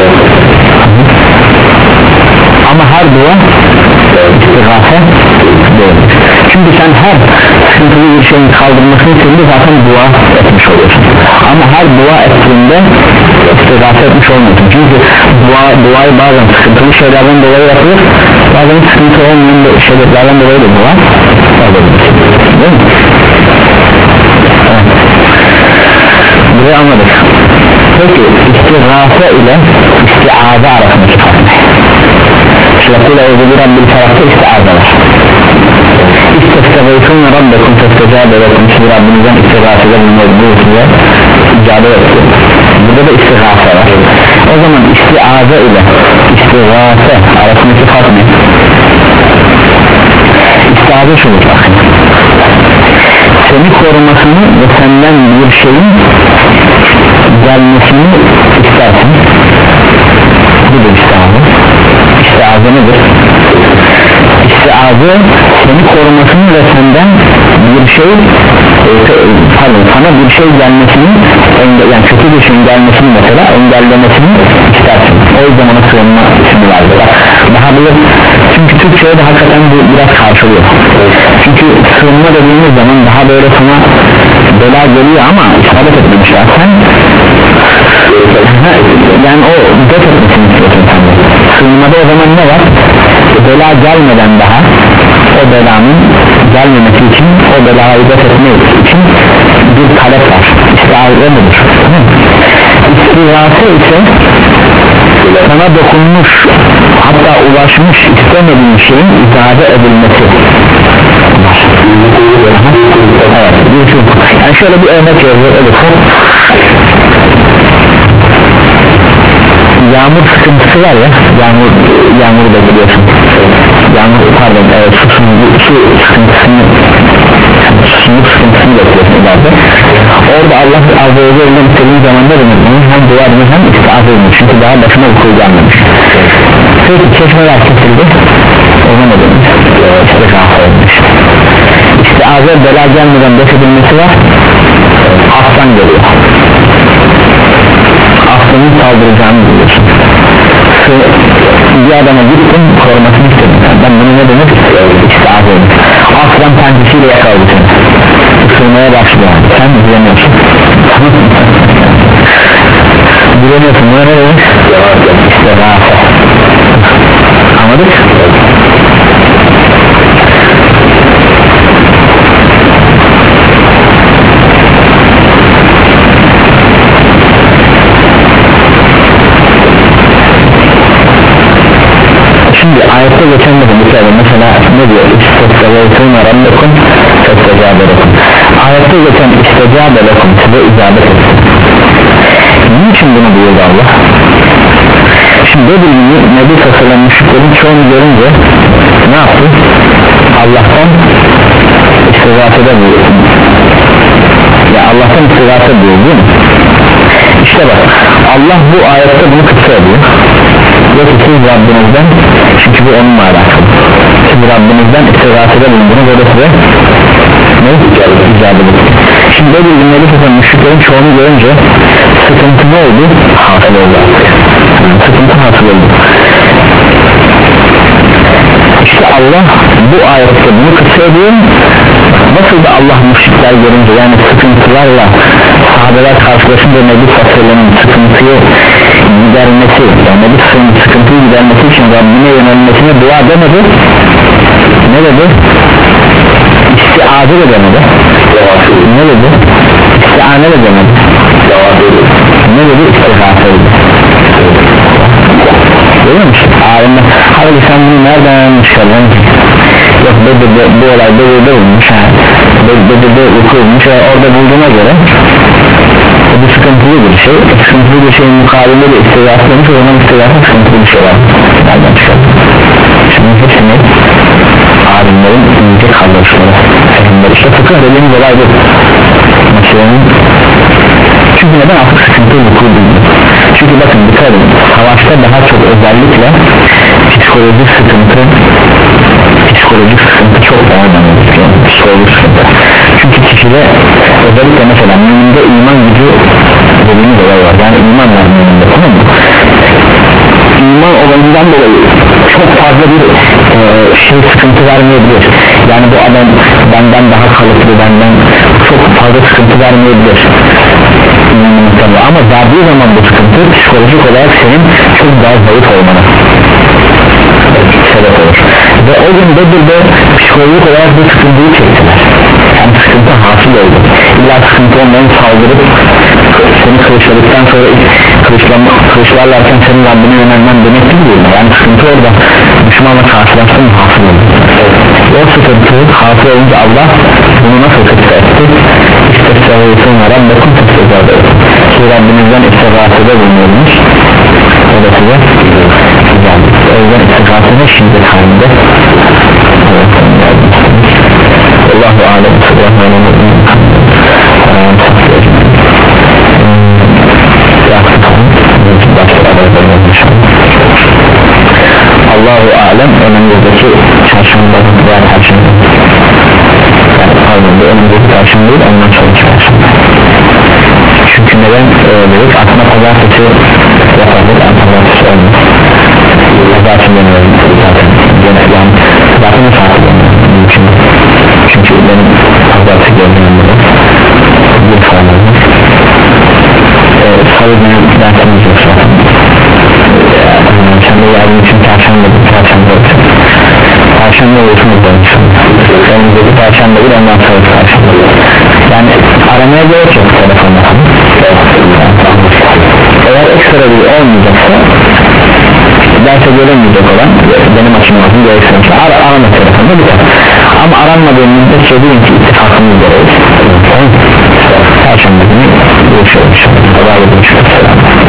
Ama her dua istigâfe değildir. Çünkü sen her sıkıntılı bir şeyin kaldırmasını istediğinde zaten dua etmiş oluyorsun. Ama her dua ettiğinde istigâfe etmiş olmuyorsun. Çünkü dua, duayı bazen sıkıntılı şeylerden dolayı yapılır, bazen sıkıntı olmayan şeylerden dolayı da dua yapılır. Değil mi? Evet. Burayı anladık. Peki istigâfe ile istiaze arasındaki fark ne? Şirkûle evzeli Rabbil tarafta istiaze var. İstestagayfûne Rabbekum festecâbe lekum. Şimdi Rabbimizden istigâfede bulunduğunuzda icade etti. Burada da istigâfe var. O zaman istiaze ile istigâfe arasındaki fark ne? İstiaze şudur bakın, seni korumasını ve senden bir şeyin gelmesini istersin. Bu da istiaze. İstiaze nedir? azı seni korumasını ve senden bir şey e, pardon sana bir şey gelmesini yani kötü bir şeyin gelmesini mesela engellemesini istersin, o yüzden ona sığınma ismi vardır. Daha böyle, çünkü Türkçe'ye de hakikaten bu biraz karşılıyor, çünkü sığınma dediğimiz zaman daha böyle sana bela geliyor ama isabet etmemişler, sen yani o def etmesini istiyorsun sen de. Sığınmada o zaman ne var? Bela gelmeden daha o belanın gelmemesi için, o belayı def etmek için bir talep var, istiaze budur. İstiaze ise sana dokunmuş, hatta ulaşmış istemediğin şeyin izade edilmesi. Evet, yani şöyle bir örnek yazıyor. Yağmur sıkıntısı var ya, yağmur yağmur da biliyorsun, yağmur pardon e, susuzluk su sıkıntısını susuzluk sıkıntısını bekliyorsun ileride. Orada Allah azze ve celle istediğin zaman ne demek? Hem dua edin hem istiaze edin, çünkü daha başına bu kul gelmemiş. Peki çeşmeler kesildi, ona ne demek? İstiaze edilmiş. İstiaze bela gelmeden def edilmesi var, aslan geliyor, aslanın saldıracağını biliyorsun. Bir adama gittin, korumasını istedin, ben bunu ne demek istiyorum? İstiaze edin. Aslan pençesiyle yakaladı seni, ısırmaya başlıyor, sen bilemiyorsun. Bilemiyorsun, buna ne demek? İstiaze. Anladık? Şimdi ayette geçen de mesela ne diyor? İstecabelekum Rabbukum festecabelekum. Ayette geçen istecabelekum size icabet etsin. Niçin bunu buyurdu Allah? Şimdi dediğim gibi Nebi Sallallahu müşriklerin çoğunu görünce ne yaptı? Allah'tan istigafede buyurdu. Ya Allah'tan istigafede buyurdu değil mi? İşte bak, Allah bu ayette bunu kısa ediyor. Yok ki siz Rabbinizden, çünkü bu onunla alakalı, siz Rabbinizden istigafede bulundunuz, o da size ne? İcabet edin. Şimdi böyle günleri tutan müşriklerin çoğunu görünce sıkıntı ne oldu? Hasıl oldu. Yani sıkıntı hasıl oldu. İşte Allah bu ayette bunu kısa ediyor. Nasıl da Allah müşrikler görünce, yani sıkıntılarla sahabeler karşılaşınca Nebi Sallallahu sıkıntıyı gidermesi, yani Nebi Sallallahu sıkıntıyı gidermesi için Rabbine yönelmesine dua demedi, ne dedi? İstiaze de demedi, ne dedi? İstiane de demedi, ne dedi? İstigafeydi. Görüyor musun? Alimler, hayır sen bunu nereden çıkardın? Yok Bedir'de bu olay Bedir'de olmuş, Bedir'de okulmuş, orada bulduğuna göre bu sıkıntılı bir şey, sıkıntılı bir şeyin mukabilinde de istigafı olmuş, o zaman istigafı sıkıntılı bir şey var. Nereden çıkardın? Şimdi hepsini alimlerin ince kavraşları, fehimleri, işte fıkıh dediğimiz olay bu. Meselenin, çünkü neden artık sıkıntı vuku değil? Çünkü bakın dikkat edin, savaşta daha çok özellikle psikolojik sıkıntı, psikolojik sıkıntı çok daha önemli, psikolojik sıkıntı. Çünkü kişide özellikle mesela müminde iman gücü dediğimiz olay var, yani iman var müminde, tamam mı? İman olayından dolayı çok fazla bir e, şey sıkıntı vermeyebilir. Yani bu adam benden daha kalıplı, benden çok fazla sıkıntı vermeyebilir. Ama verdiği zaman bu sıkıntı psikolojik olarak senin çok daha zayıf olmana sebep olur. Ve o gün Bedir'de psikolojik olarak bu sıkıntıyı çektiler. Yani sıkıntı hasıl oldu. İlla sıkıntı olmayan saldırıp seni kılıçladıktan sonra kılıçlarlarken senin Rabbine yönelmen demek değil mi? Yani sıkıntı orada düşmanla karşılaştığın hasıl oldu. O sıkıntı hasıl olunca Allah bunu nasıl kısa etti? İstesavayısın ve Rabbekun testezade ki Rabbinizden istigafede bulunuyormuş, o da size güzel. O yüzden istigafede şiddet halinde. Allahu alem. Allahu alem. Önümüzdeki çarşamba çarşamba veya perşembe, yani pardon bu önümüzdeki perşembe değil, ondan sonraki perşembe. Çünkü neden e, dedik, aslında pazartesi yapardık ama pazartesi olmaz. Pazartesi dönüyorum zaten, yani zaten o saati dönüyorum çünkü benim pazartesi gördüğüm burada bir falan olmuş. e, salı günü dersimiz yok zaten. Sen de yardım için perşembe perşembe olacak, perşembe olursunuz olmuşsun, önümüzdeki perşembe değil, ondan sonra perşembe, yani aramaya gerek yok telefonla. Eğer ekstra bir olmayacaksa, derse gelemeyecek olan benim açımdan gerekirse ara, arama telefonda biter, ama aranmadığım müddetçe deyin ki ittifakımız gereğiz. Perşembe günü görüşürüz. Allah'a emanet olun.